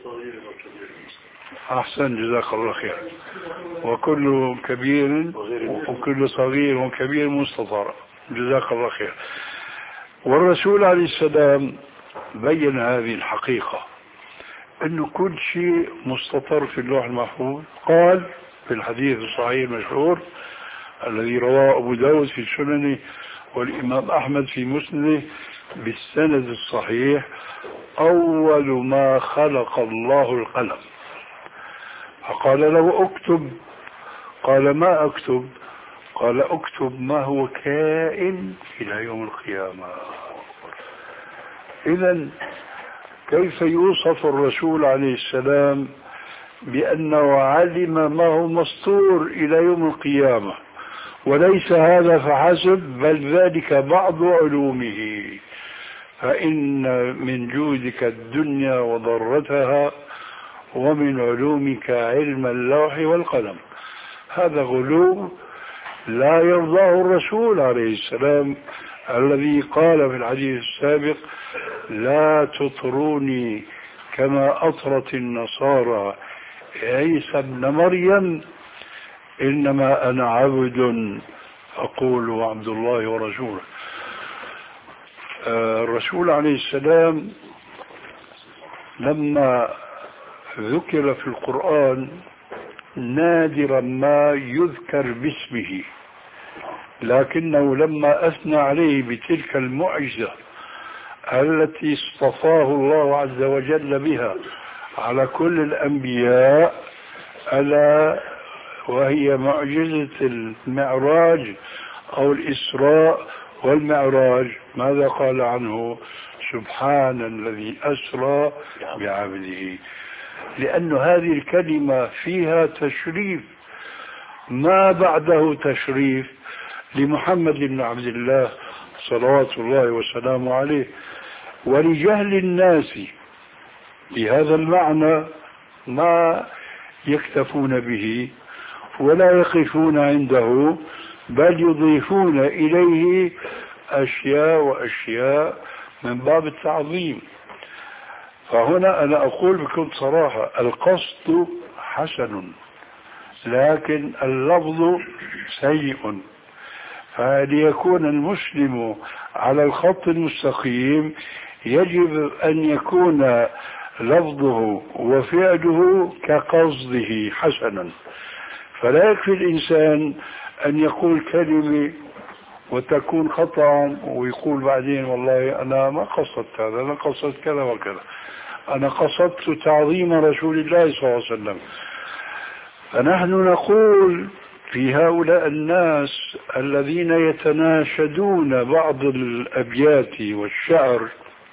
أحسن، جزاك الله خير. وكل كبير وكل صغير وكبير مستطر، جزاك الله خير. والرسول عليه السلام بين هذه الحقيقة، أنه كل شيء مستطر في اللوح المحفوظ. قال في الحديث الصحيح المشهور الذي رواه أبو داود في سننه والإمام أحمد في مسنده بالسند الصحيح: أول ما خلق الله القلم، فقال له اكتب. قال ما أكتب؟ قال اكتب ما هو كائن إلى يوم القيامة. إذن كيف يوصف الرسول عليه السلام بأنه علم ما هو مسطور إلى يوم القيامة؟ وليس هذا فحسب، بل ذلك بعض علومه. فإن من جودك الدنيا وضرتها ومن علومك علم اللوح والقلم. هذا غلو لا يرضاه الرسول عليه السلام الذي قال في الحديث السابق: لا تطروني كما أطرت النصارى عيسى ابن مريم إنما أنا عبد أقول عبد الله ورسوله. الرسول عليه السلام لما ذكر في القرآن نادرا ما يذكر باسمه، لكنه لما أثنى عليه بتلك المعجزة التي اصطفاه الله عز وجل بها على كل الأنبياء، ألا وهي معجزة المعراج أو الإسراء والمعراج، ماذا قال عنه؟ سبحان الذي أسرى بعبده. لأن هذه الكلمة فيها تشريف ما بعده تشريف لمحمد بن عبد الله صلوات الله وسلامه عليه. ولجهل الناس بهذا المعنى ما يكتفون به ولا يقفون عنده، بل يضيفون إليه أشياء وأشياء من باب التعظيم. فهنا أنا أقول بكل صراحة القصد حسن لكن اللفظ سيء. فليكون المسلم على الخط المستقيم يجب أن يكون لفظه وفعله كقصده حسنا. فلا يكفي الإنسان أن يقول كلمة وتكون خطأ ويقول بعدين والله أنا ما قصدت هذا، أنا قصدت كذا وكذا، أنا قصدت تعظيم رسول الله صلى الله عليه وسلم. فنحن نقول في هؤلاء الناس الذين يتناشدون بعض الأبيات والشعر،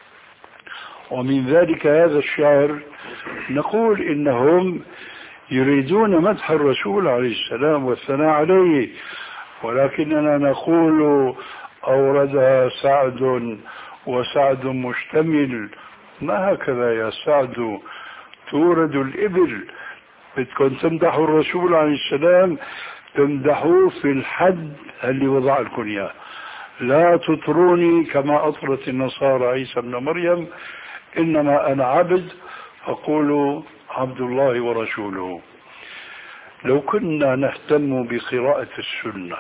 ومن ذلك هذا الشعر، نقول إنهم يريدون مدح الرسول عليه السلام والثناء عليه، ولكننا نقول أوردها سعد وسعد مشتمل. ما هكذا يا سعد تورد الإبل. بدكم تمدحوا الرسول عليه السلام تمدحوه في الحد اللي وضع لكم إياه، لا تطروني كما أطرت النصارى عيسى ابن مريم، إنما أنا عبد فقولوا عبد الله ورسوله. لو كنا نهتم بقراءة السنة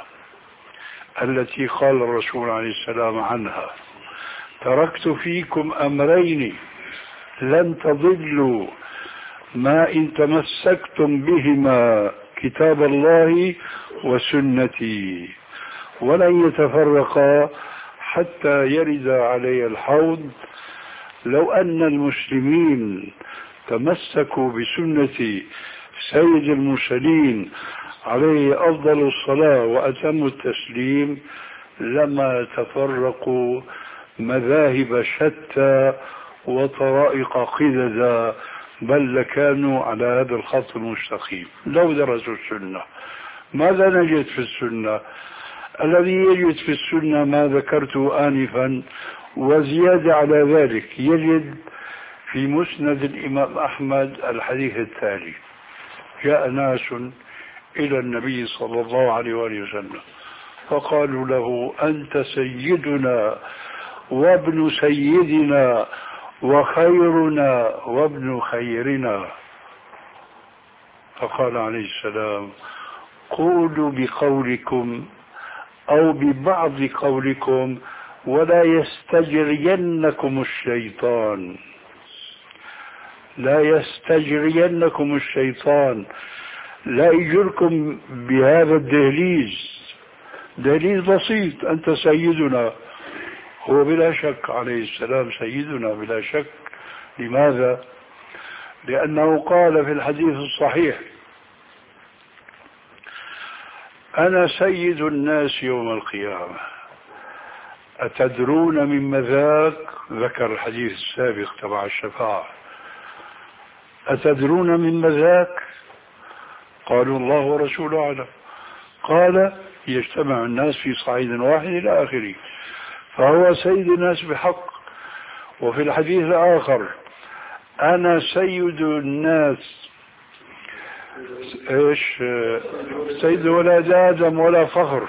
التي قال الرسول عليه السلام عنها تركت فيكم أمرين لن تضلوا ما إن تمسكتم بهما كتاب الله وسنتي ولن يتفرقا حتى يرد علي الحوض. لو أن المسلمين تمسكوا بسنة سيد المرسلين عليه أفضل الصلاة وأتم التسليم لما تفرقوا مذاهب شتى وطرائق قددا، بل لكانوا على هذا الخط المستقيم لو درسوا السنة. ماذا نجد في السنة؟ الذي يجد في السنة ما ذكرته آنفا، وزيادة على ذلك يجد في مسند الإمام أحمد الحديث التالي: جاء ناس إلى النبي صلى الله عليه وآله وسلم فقالوا له أنت سيدنا وابن سيدنا وخيرنا وابن خيرنا. فقال عليه السلام قولوا بقولكم أو ببعض قولكم ولا يستجرينكم الشيطان، لا يستجرينكم الشيطان، لا يجركم بهذا الدهليز، دهليز بسيط. أنت سيدنا، هو بلا شك عليه السلام سيدنا بلا شك. لماذا؟ لأنه قال في الحديث الصحيح أنا سيد الناس يوم القيامة. أتدرون مما ذاك؟ ذكر الحديث السابق تبع الشفاعة. أتدرون مما ذاك؟ قالوا الله ورسوله أعلم. قال يجتمع الناس في صعيد واحد إلى آخره، فهو سيد الناس بحق. وفي الحديث الآخر أنا سيد الناس إيش سيد ولد آدم ولا فخر،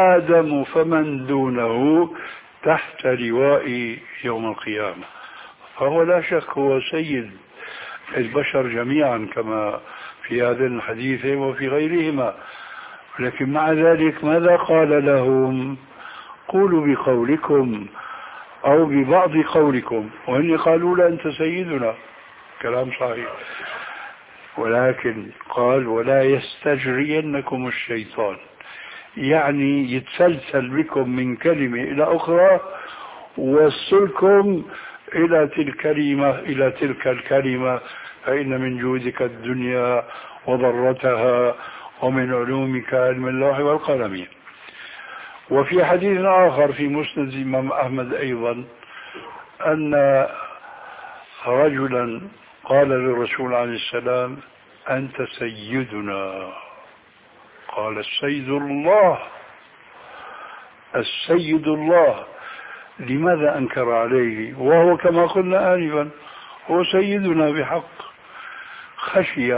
آدم فمن دونه تحت لوائي يوم القيامة. فهو لا شك هو سيد البشر جميعا كما في هذين الحديثين وفي غيرهما، لكن مع ذلك ماذا قال لهم؟ قولوا بقولكم أو ببعض قولكم، وإن قالوا لا أنت سيدنا، كلام صحيح، ولكن قال ولا يستجرينكم الشيطان، يعني يتسلسل بكم من كلمة إلى أخرى ووصلكم إلى تلك الكلمة إلى تلك الكلمة فإن من جودك الدنيا وضرتها ومن علومك علم اللوح والقلم. وفي حديث آخر في مسند الإمام أحمد أيضا أن رجلا قال للرسول عليه السلام أنت سيدنا، قال السيد الله السيد الله. لماذا أنكر عليه وهو كما قلنا آنفا هو سيدنا بحق؟ خشي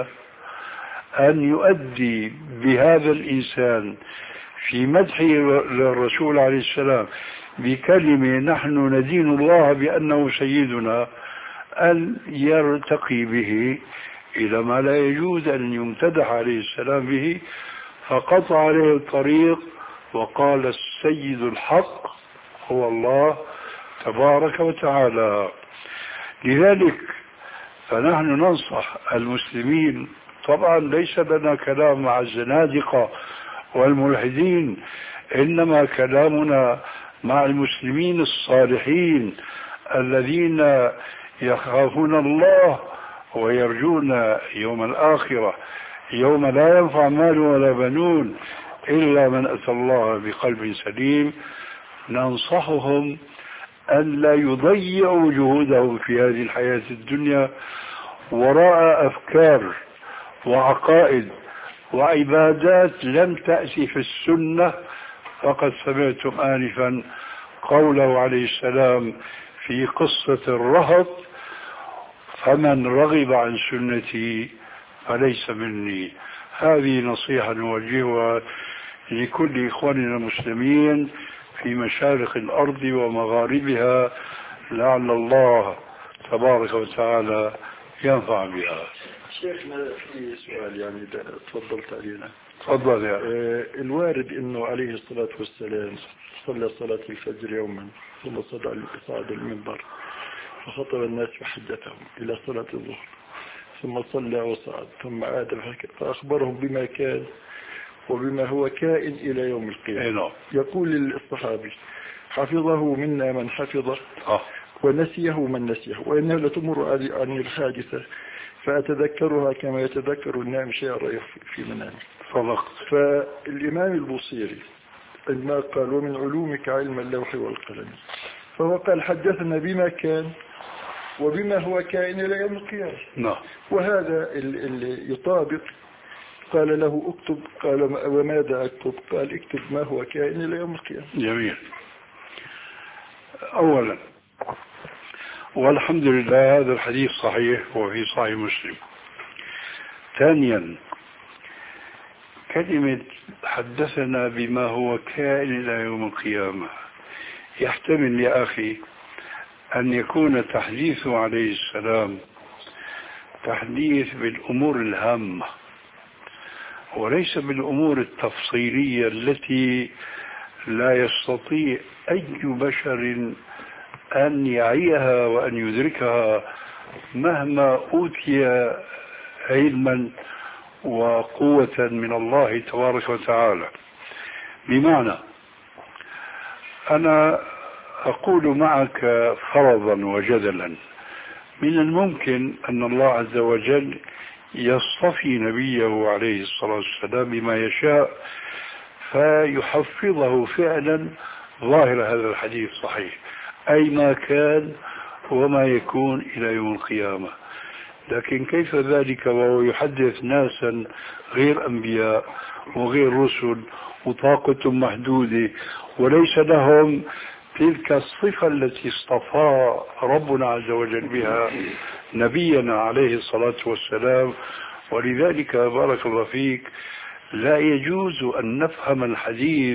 أن يؤدي بهذا الإنسان في مدحه للرسول عليه السلام بكلمة نحن ندين الله بأنه سيدنا، أن يرتقي به إلى ما لا يجوز أن يمتدح عليه السلام به، فقطع عليه الطريق وقال السيد الحق هو الله تبارك وتعالى. لذلك فنحن ننصح المسلمين، طبعا ليس لنا كلام مع الزنادقة والملحدين، إنما كلامنا مع المسلمين الصالحين الذين يخافون الله ويرجون يوم الآخرة، يوم لا ينفع مال ولا بنون إلا من أتى الله بقلب سليم. ننصحهم أن لا يضيعوا جهودهم في هذه الحياة الدنيا وراء أفكار وعقائد وعبادات لم تأتي في السنة. فقد سمعتم آنفا قوله عليه السلام في قصة الرهط فمن رغب عن سنتي فليس مني. هذه نصيحة نوجهها لكل إخواننا المسلمين في مشارق الأرض ومغاربها، لعل الله تبارك وتعالى ينفع بها. شيخنا في سؤال يعني تفضلت علينا. تفضل يا آه الوارد انه عليه الصلاة والسلام صلى صلاة الفجر يوما ثم صعد المنبر فخطب الناس وحدثهم الى صلاة الظهر ثم صلى وصعد ثم عاد فأخبرهم بما كان وبما هو كائن إلى يوم القيامة. يقول الصحابي حفظه منا من حفظه ونسيه من نسيه، وإنه لتمر عن الحادثة فأتذكرها كما يتذكر النائم شيء رأيه في منامه. صدقت. فالإمام البوصيري عندما قال ومن علومك علم اللوح والقلم، فهو قال حدثنا بما كان وبما هو كائن إلى يوم القيامة. نعم. وهذا اللي يطابق. قال له اكتب، قال وماذا اكتب؟ قال اكتب ما هو كائن إلى يوم القيامة. جميل. أولا والحمد لله هذا الحديث صحيح وفي صحيح مسلم. ثانيا كلمة حدثنا بما هو كائن إلى يوم القيامة يحتمل يا أخي أن يكون تحديثه عليه السلام تحديث بالأمور الهامة وليس بالأمور التفصيلية التي لا يستطيع أي بشر أن يعيها وأن يدركها مهما أوتي علما وقوة من الله تبارك وتعالى. بمعنى أنا أقول معك فرضا وجدلا من الممكن أن الله عز وجل يصطفي نبيه عليه الصلاة والسلام بما يشاء فيحفظه فعلا ظاهر هذا الحديث صحيح، أي ما كان وما يكون إلى يوم القيامة. لكن كيف ذلك وهو يحدث ناسا غير أنبياء وغير رسل وطاقة محدودة وليس لهم تلك الصفة التي اصطفى ربنا عز وجل بها نبينا عليه الصلاة والسلام. ولذلك بارك الله فيك لا يجوز أن نفهم الحديث.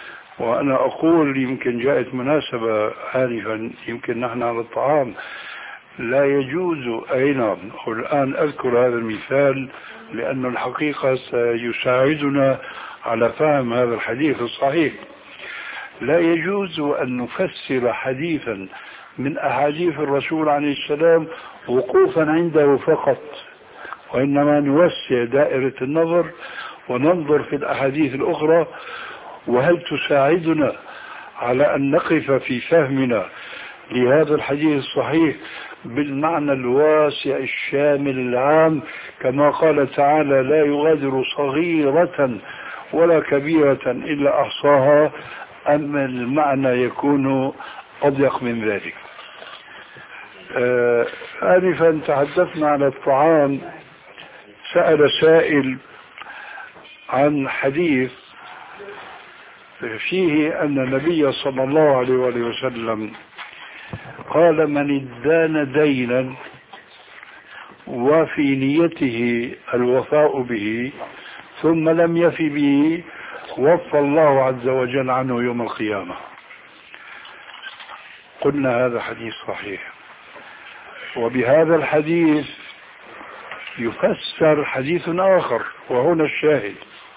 وأنا أقول يمكن جاءت مناسبة آنفا، يمكن نحن على الطعام لا يجوز. أي نعم. والآن أذكر هذا المثال لأن الحقيقة سيساعدنا على فهم هذا الحديث الصحيح. لا يجوز أن نفسر حديثا من أحاديث الرسول عليه السلام وقوفا عنده فقط، وإنما نوسع دائرة النظر وننظر في الأحاديث الأخرى، وهل تساعدنا على أن نقف في فهمنا لهذا الحديث الصحيح بالمعنى الواسع الشامل العام، كما قال تعالى: لا يغادر صغيرة ولا كبيرة إلا أحصاها، أم المعنى يكون أضيق من ذلك؟ آه آنفا تحدثنا على الطعام. سأل سائل عن حديث فيه أن النبي صلى الله عليه وسلم قال: من ادان دينا وفي نيته الوفاء به ثم لم يف به وفى الله عز وجل عنه يوم القيامة. قلنا هذا حديث صحيح، وبهذا الحديث يفسر حديث آخر، وهنا الشاهد.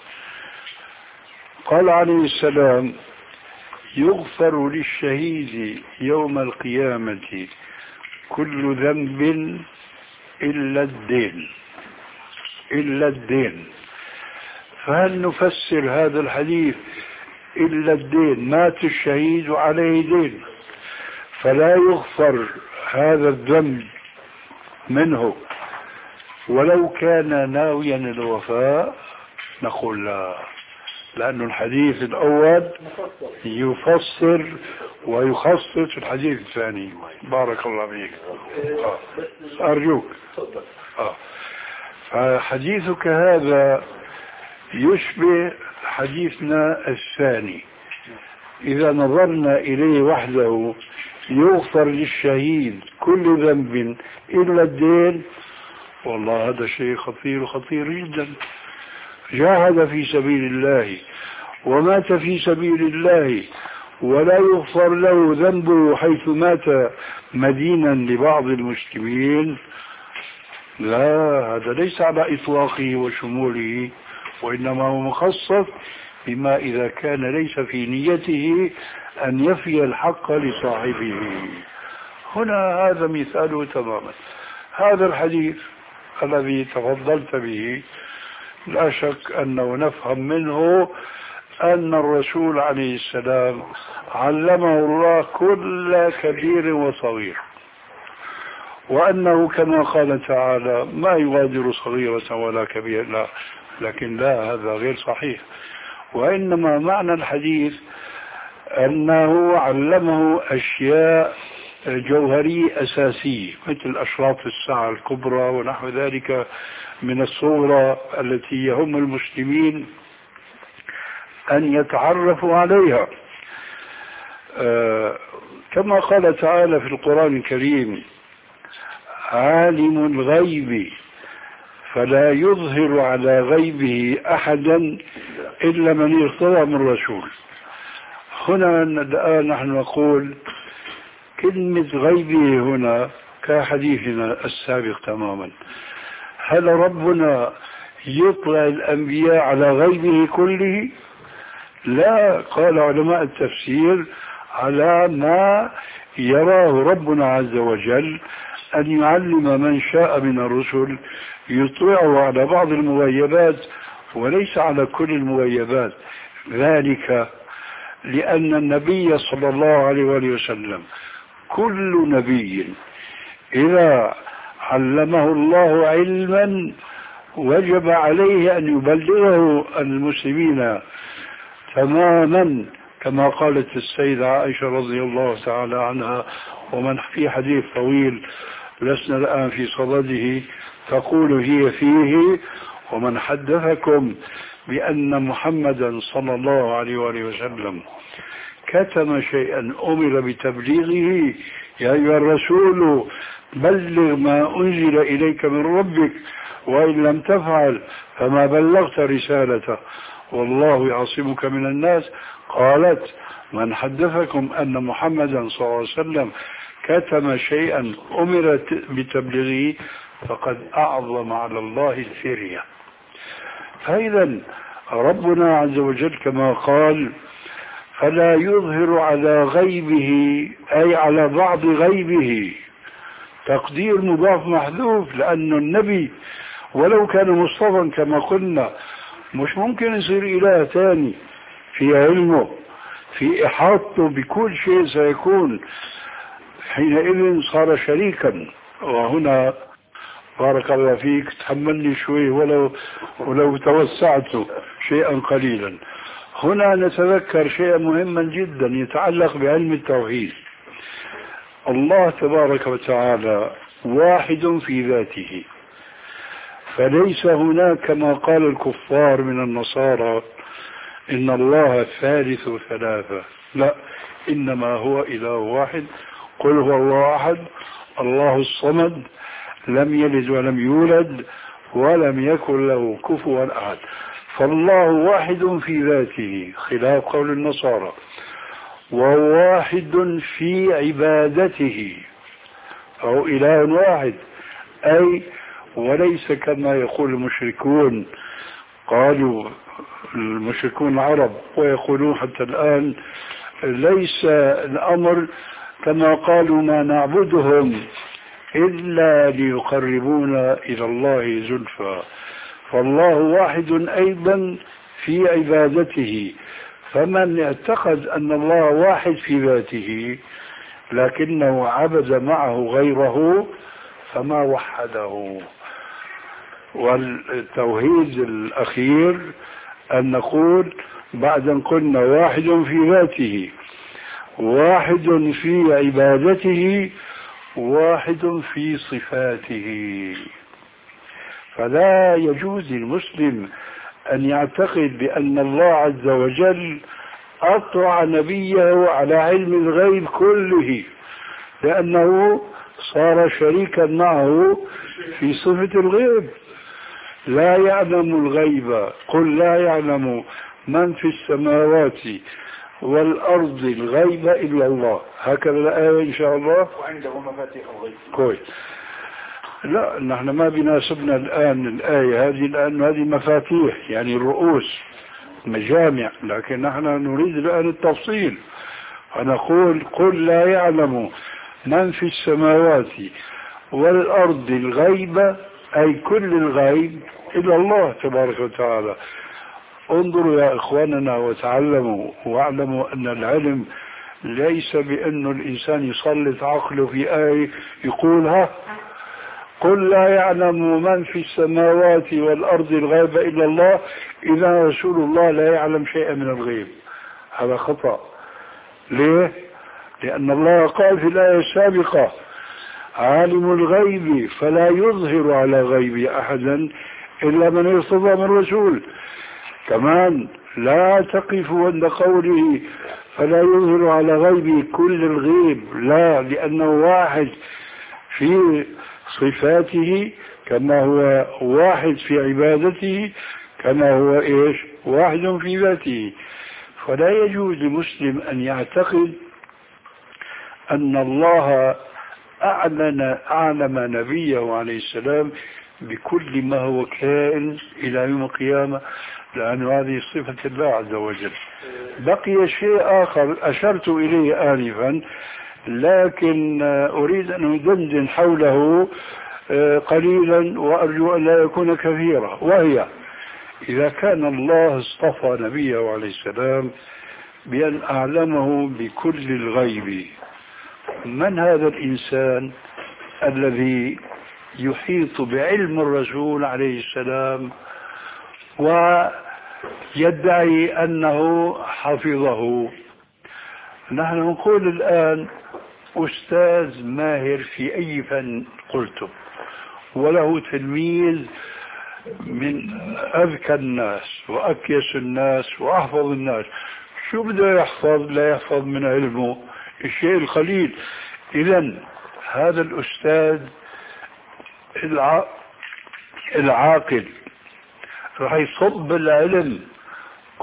قال عليه السلام: يغفر للشهيد يوم القيامة كل ذنب إلا الدين، إلا الدين. فهل نفسر هذا الحديث إلا الدين؟ مات الشهيد عليه دين فلا يغفر هذا الذنب منه ولو كان ناويا الوفاء؟ نقول لا، لأن الحديث الأول يفسر ويخصص الحديث الثاني. بارك الله فيك. آه. أرجوك. آه. فحديثك هذا يشبه حديثنا الثاني إذا نظرنا إليه وحده: يغفر للشهيد كل ذنب إلا الدين. والله هذا شيء خطير خطير جدا. جاهد في سبيل الله ومات في سبيل الله ولا يغفر له ذنبه حيث مات مدينا لبعض المسلمين. لا، هذا ليس على إطلاقه وشموله، وإنما هو مخصص بما إذا كان ليس في نيته أن يفي الحق لصاحبه. هنا هذا مثاله تماما. هذا الحديث الذي تفضلت به لا شك أنه نفهم منه أن الرسول عليه السلام علمه الله كل كبير وصغير، وأنه كما قال تعالى: ما يغادر صغيرة ولا كبيرة. لا، لكن لا، هذا غير صحيح. وإنما معنى الحديث أنه علمه أشياء جوهرية أساسية مثل أشراط الساعة الكبرى ونحو ذلك من الصورة التي يهم المسلمين أن يتعرفوا عليها. آه كما قال تعالى في القرآن الكريم: عالم الغيب فلا يظهر على غيبه أحدا إلا من ارتضى من رسول. هنا الآن نحن نقول كلمة غيبه هنا كحديثنا السابق تماما. هل ربنا يطلع الأنبياء على غيبه كله؟ لا، قال علماء التفسير: على ما يراه ربنا عز وجل أن يعلم من شاء من الرسل، يطلعه على بعض المغيبات وليس على كل المغيبات. ذلك لأن النبي صلى الله عليه وسلم كل نبي إذا علمه الله علما وجب عليه أن يبلغه المسلمين تماما، كما قالت السيدة عائشة رضي الله تعالى عنها، ومن في حديث طويل لسنا الآن في صدده، تقول هي فيه: ومن حدثكم بأن محمدا صلى الله عليه وسلم كتم شيئا أمر بتبليغه يا أيها الرسول بلغ ما أنزل إليك من ربك وإن لم تفعل فما بلغت رسالته والله يعصمك من الناس. قالت: من حدثكم أن محمدا صلى الله عليه وسلم كتم شيئا أمر بتبليغه فقد أعظم على الله الفرية. فإذا ربنا عز وجل كما قال فلا يظهر على غيبه أي على بعض غيبه، تقدير مضاف محذوف، لأن النبي ولو كان مصطفى كما قلنا مش ممكن يصير إله ثاني في علمه في إحاطته بكل شيء سيكون، حينئذ صار شريكا. وهنا بارك الله فيك تحملني شوي ولو ولو توسعت شيئا قليلا. هنا نتذكر شيئا مهما جدا يتعلق بعلم التوحيد. الله تبارك وتعالى واحد في ذاته، فليس هناك كما قال الكفار من النصارى إن الله ثالث ثلاثة، لا، إنما هو إله واحد. قل هو الله أحد الله الصمد لم يلد ولم يولد ولم يكن له كفوا أحد. فالله واحد في ذاته خلاف قول النصارى، وواحد في عبادته، أو إله واحد، أي وليس كما يقول المشركون، قالوا المشركون العرب ويقولون حتى الآن ليس الأمر كما قالوا ما نعبدهم إلا ليقربونا إلى الله زلفى. فالله واحد أيضا في عبادته، فمن اعتقد أن الله واحد في ذاته لكنه عبد معه غيره فما وحده. والتوحيد الأخير أن نقول بعد أن قلنا واحد في ذاته، واحد في عبادته، واحد في صفاته. فلا يجوز للمسلم أن يعتقد بأن الله عز وجل أطلع نبيه على علم الغيب كله، لأنه صار شريكا معه في صفة الغيب. لا يعلم الغيب، قل لا يعلم من في السماوات والأرض الغيب إلا الله، هكذا الآية إن شاء الله. وعنده مفاتيح الغيب. كويس. لا، نحن ما بيناسبنا الآن الآية هذه، لأن هذه مفاتيح يعني الرؤوس مجامع، لكن نحن نريد الآن التفصيل. فنقول قل لا يعلم من في السماوات والأرض الغيب، أي كل الغيب إلا الله تبارك وتعالى. انظروا يا إخواننا وتعلموا واعلموا أن العلم ليس بأن الإنسان يسلط عقله في آية يقولها قل لا يعلم من في السماوات والأرض الغيب إلا الله، إذا رسول الله لا يعلم شيئا من الغيب. هذا خطأ. ليه؟ لأن الله قال في الآية السابقة عالم الغيب فلا يظهر على غيب أحدا إلا من ارتضى من رسول. كمان لا تقف عند قوله فلا يظهر على غيبه كل الغيب، لا، لأنه واحد في صفاته كما هو واحد في عبادته كما هو إيش واحد في ذاته. فلا يجوز لمسلم أن يعتقد أن الله أعلن أعلم نبيه عليه السلام بكل ما هو كائن إلى يوم القيامة، لأن هذه صفة الله عز وجل. بقي شيء آخر أشرت إليه آنفا، لكن أريد أن أدندن حوله قليلا وأرجو أن لا يكون كثيرا، وهي إذا كان الله اصطفى نبيه عليه السلام بأن أعلمه بكل الغيب، من هذا الإنسان الذي يحيط بعلم الرسول عليه السلام ويدعي أنه حفظه؟ نحن نقول الآن أستاذ ماهر في أي فن قلتم، وله تلميذ من أذكى الناس وأكيس الناس وأحفظ الناس، شو بده يحفظ؟ لا يحفظ من علمه الشيء القليل. إذن هذا الأستاذ الع... العاقل راح يصب العلم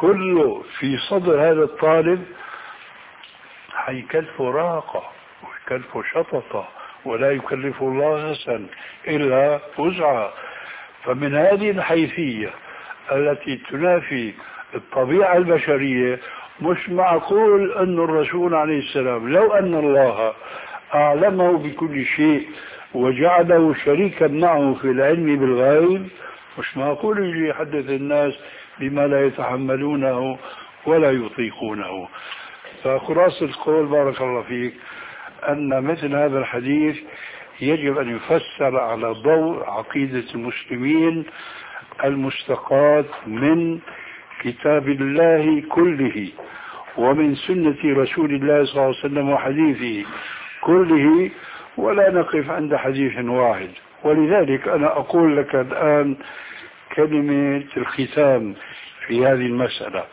كله في صدر هذا الطالب، حيكلفه راقة الكلف شططا ولا يكلف الله نفسا إلا وسعها. فمن هذه الحيثية التي تنافي الطبيعة البشرية مش معقول أن الرسول عليه السلام لو أن الله أعلمه بكل شيء وجعله شريكا معه في العلم بالغيب مش معقول يجي يحدث الناس بما لا يتحملونه ولا يطيقونه. فخلاصة القول بارك الله فيك أن مثل هذا الحديث يجب أن يفسر على ضوء عقيدة المسلمين المستقاة من كتاب الله كله ومن سنة رسول الله صلى الله عليه وسلم وحديثه كله، ولا نقف عند حديث واحد. ولذلك أنا أقول لك الآن كلمة الختام في هذه المسألة.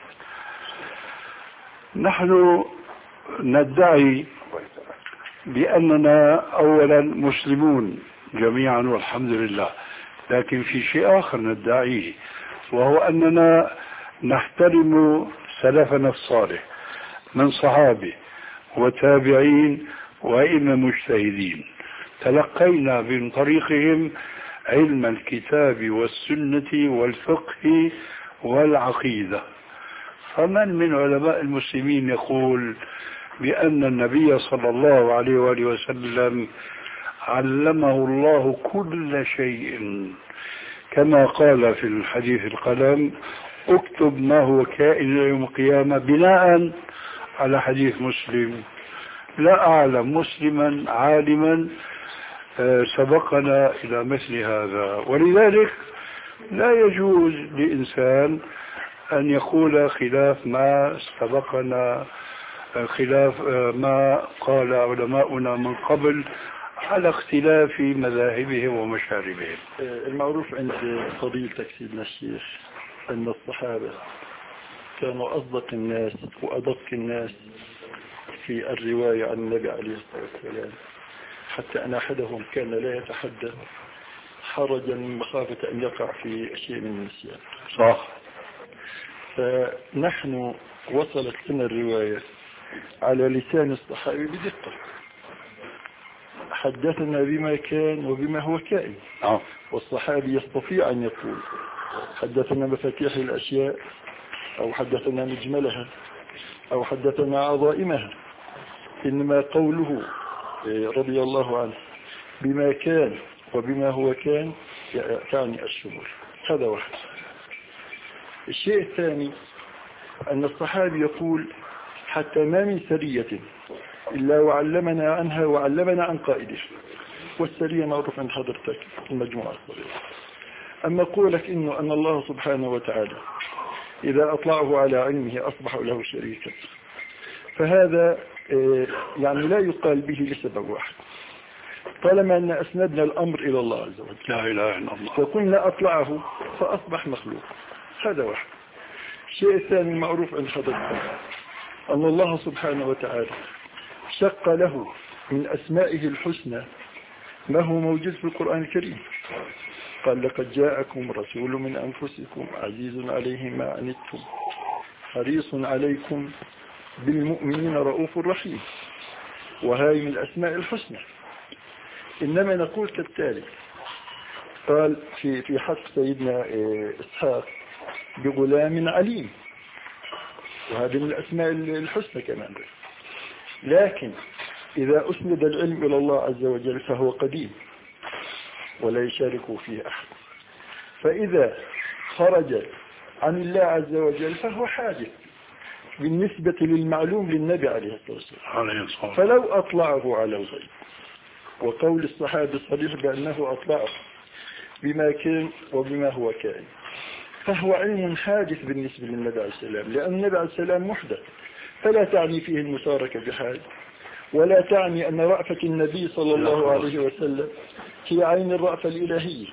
نحن ندعي بأننا أولا مسلمون جميعا والحمد لله، لكن في شيء آخر ندعيه، وهو أننا نحترم سلفنا الصالح من صحابة وتابعين وأئمة مجتهدين تلقينا من طريقهم علم الكتاب والسنة والفقه والعقيدة. فمن من علماء المسلمين يقول بأن النبي صلى الله عليه وآله وسلم علمه الله كل شيء كما قال في الحديث القلم اكتب ما هو كائن يوم القيامة بناء على حديث مسلم؟ لا أعلم مسلما عالما سبقنا إلى مثل هذا. ولذلك لا يجوز لإنسان أن يقول خلاف ما سبقنا، خلاف ما قال علماؤنا من قبل على اختلاف مذاهبهم ومشاربهم. المعروف عند فضيلتك سيدنا الشيخ أن الصحابة كانوا أصدق الناس وأدق الناس في الرواية عن النبي عليه الصلاة والسلام، حتى أن أحدهم كان لا يتحدث حرجا من مخافة أن يقع في شيء من النسيان. صح. فنحن وصلت لنا الرواية على لسان الصحابي بدقة، حدثنا بما كان وبما هو كائن. أوه. والصحابي يستطيع أن يقول حدثنا مفاتيح الأشياء أو حدثنا مجملها أو حدثنا عظائمها، إنما قوله رضي الله عنه بما كان وبما هو كان يعني الشمول. هذا واحد. الشيء الثاني أن الصحابي يقول حتى ما من سرية إلا وعلمنا عنها وعلمنا عن قائده، والسرية معروف عند حضرتك المجموعة الصغيرة. أما قولك إنه أن الله سبحانه وتعالى إذا أطلعه على علمه أصبح له شريكا، فهذا يعني لا يقال به لسبب واحد، طالما أن أسندنا الأمر إلى الله عز وجل لا إله إلا الله فقلنا أطلعه فأصبح مخلوق. هذا واحد. الشيء الثاني المعروف عند حضرتك أن الله سبحانه وتعالى شق له من أسمائه الحسنى ما هو موجود في القرآن الكريم. قال لقد جاءكم رسول من أنفسكم عزيز عليه ما عنتم حريص عليكم بالمؤمنين رؤوف رحيم، وهذه من الأسماء الحسنى. إنما نقول كالتالي، قال في في حق سيدنا إسحاق بغلام عليم، وهذه من الأسماء الحسنى كمان. لكن إذا أسند العلم إلى الله عز وجل فهو قديم ولا يشارك فيه أحد، فإذا خرج عن الله عز وجل فهو حادث بالنسبة للمعلوم للنبي عليه الصلاة والسلام. فلو أطلعه على الغيب، وقول الصحابة الصريح بأنه أطلعه بما كان وبما هو كائن، فهو علم حادث بالنسبة للنبي عليه السلام، لأن النبي عليه السلام محدث، فلا تعني فيه المشاركة بحال، ولا تعني أن رأفة النبي صلى الله عليه وسلم هي عين الرأفة الإلهية.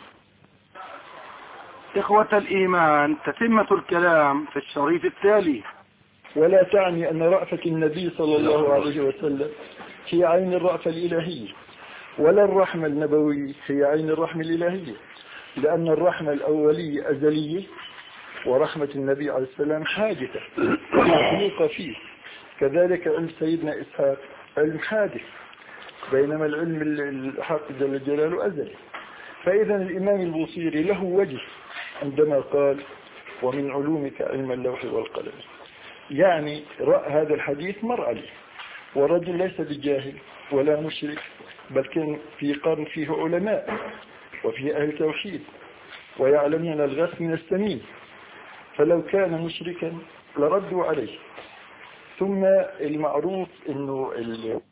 إخوة الإيمان، تتمة الكلام في الشريط التالي. ولا تعني أن رأفة النبي صلى الله عليه وسلم هي عين الرأفة الإلهية، ولا الرحمة النبوية هي عين الرحمة الإلهية، لأن الرحمة الأولية أزلية، ورحمة النبي عليه السلام حادثة مخلوقة فيه. كذلك علم سيدنا إسحاق علم حادث، بينما العلم الحق جل جلاله أزلي. فإذا الإمام البوصيري له وجه عندما قال ومن علومك علم اللوح والقلم، يعني رأى هذا الحديث مر عليه، ورجل ليس بجاهل ولا مشرك، بل كان في قرن فيه علماء وفيه أهل توحيد ويعلمون الغث من السمين، فلو كان مشركا لردوا عليه. ثم المعروف أنه